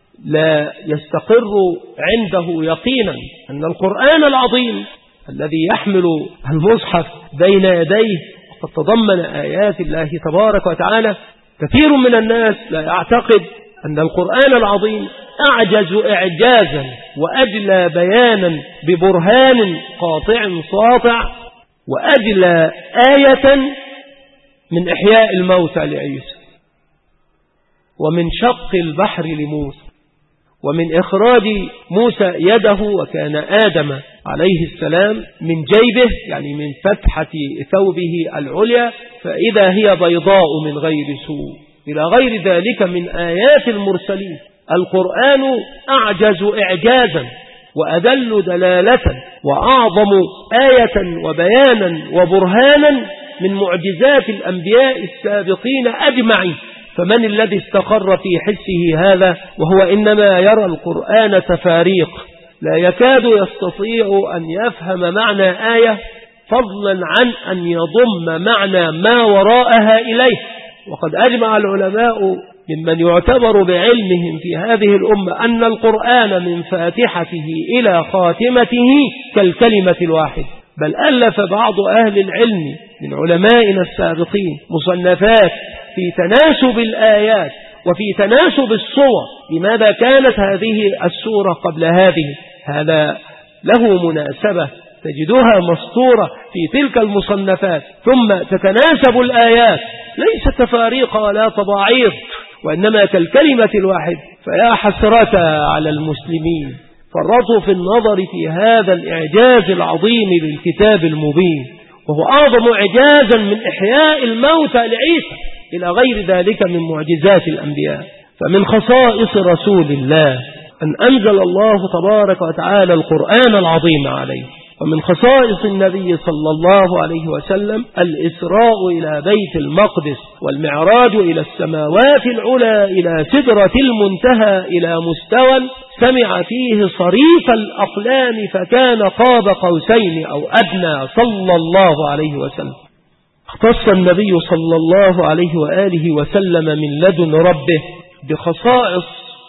لا يستقر عنده يقينا أن القرآن العظيم الذي يحمل المصحف بين يديه وقد تضمن آيات الله تبارك وتعالى، كثير من الناس لا يعتقد أن القرآن العظيم أعجز إعجازا وأجلى بيانا ببرهان قاطع ساطع، وأجلى آية من إحياء الموتى لعيسى، ومن شق البحر لموسى، ومن إخراج موسى يده وكان آدم عليه السلام من جيبه، يعني من فتحة ثوبه العليا فإذا هي بيضاء من غير سوء، إلى غير ذلك من آيات المرسلين. القرآن أعجز إعجازا وأدل دلالة وأعظم آية وبيانا وبرهانا من معجزات الأنبياء السابقين أجمعين. فمن الذي استقر في حسه هذا وهو إنما يرى القرآن تفاريق، لا يكاد يستطيع أن يفهم معنى آية فضلا عن أن يضم معنى ما وراءها إليه. وقد أجمع العلماء ممن يعتبر بعلمهم في هذه الأمة أن القرآن من فاتحته إلى خاتمته كالكلمة الواحد، بل ألف بعض أهل العلم من علمائنا السابقين مصنفات في تناسب الآيات وفي تناسب الصور. لماذا كانت هذه السورة قبل هذه؟ هذا له مناسبة تجدها مسطورة في تلك المصنفات، ثم تتناسب الآيات ليس تفاريق ولا تضاعيف، وإنما كالكلمة الواحد. فيا حسرة على المسلمين فرطوا في النظر في هذا الإعجاز العظيم للكتاب المبين، وهو أعظم إعجازا من إحياء الموتى لعيسى إلى غير ذلك من معجزات الأنبياء. فمن خصائص رسول الله أن أنزل الله تبارك وتعالى القرآن العظيم عليه، ومن خصائص النبي صلى الله عليه وسلم الإسراء إلى بيت المقدس، والمعراج إلى السماوات العلى إلى سدرة المنتهى إلى مستوى سمع فيه صريف الأقلام فكان قاب قوسين أو أدنى صلى الله عليه وسلم. اختص النبي صلى الله عليه وآله وسلم من لدن ربه بخصائص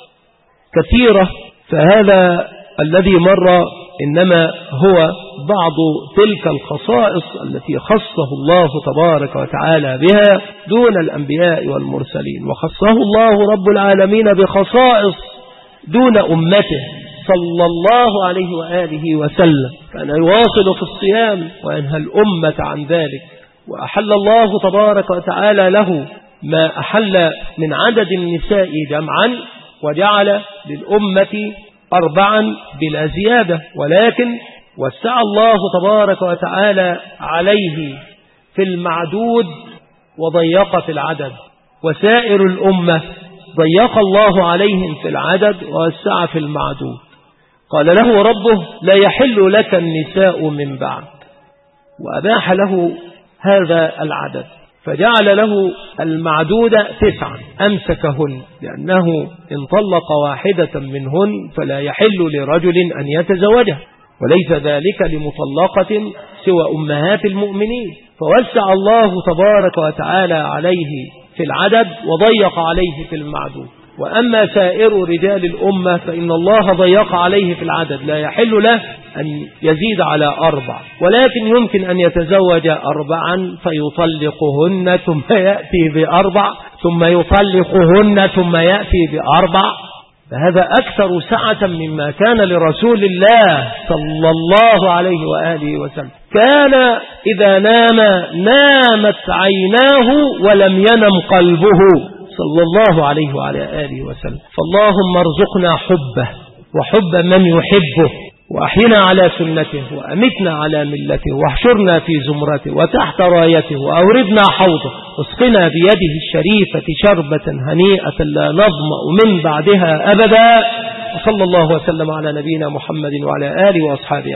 كثيرة، فهذا الذي مر إنما هو بعض تلك الخصائص التي خصه الله تبارك وتعالى بها دون الأنبياء والمرسلين. وخصه الله رب العالمين بخصائص دون أمته صلى الله عليه وآله وسلم، كان يواصل في الصيام وينهى الأمة عن ذلك، وأحل الله تبارك وتعالى له ما أحل من عدد النساء جمعا، وجعل للأمة 4 بلا زيادة، ولكن وسع الله تبارك وتعالى عليه في المعدود وضيق في العدد، وسائر الأمة ضيق الله عليهم في العدد ووسع في المعدود. قال له ربه لا يحل لك النساء من بعد، وأباح له هذا العدد، فجعل له المعدود 9 أمسكهن، لأنه إن طلق واحدة منهن فلا يحل لرجل أن يتزوجها، وليس ذلك لمطلقة سوى أمهات المؤمنين. فوسع الله تبارك وتعالى عليه في العدد وضيق عليه في المعدود. وأما سائر رجال الأمة فإن الله ضيق عليه في العدد، لا يحل له أن يزيد على 4، ولكن يمكن أن يتزوج 4 فيطلقهن ثم يأتي ب4 ثم يطلقهن ثم يأتي ب4، فهذا أكثر سعة مما كان لرسول الله صلى الله عليه وآله وسلم. كان إذا نام نامت عيناه ولم ينم قلبه صلى الله عليه وعلى آله وسلم. فاللهم ارزقنا حبه وحب من يحبه، وأحينا على سنته، وأمتنا على ملته، واحشرنا في زمرته وتحت رايته، وأوردنا حوضه، واسقنا بيده الشريفة شربة هنيئة لا نظمأ من بعدها أبدا. وصلى الله وسلم على نبينا محمد وعلى آله وأصحابه.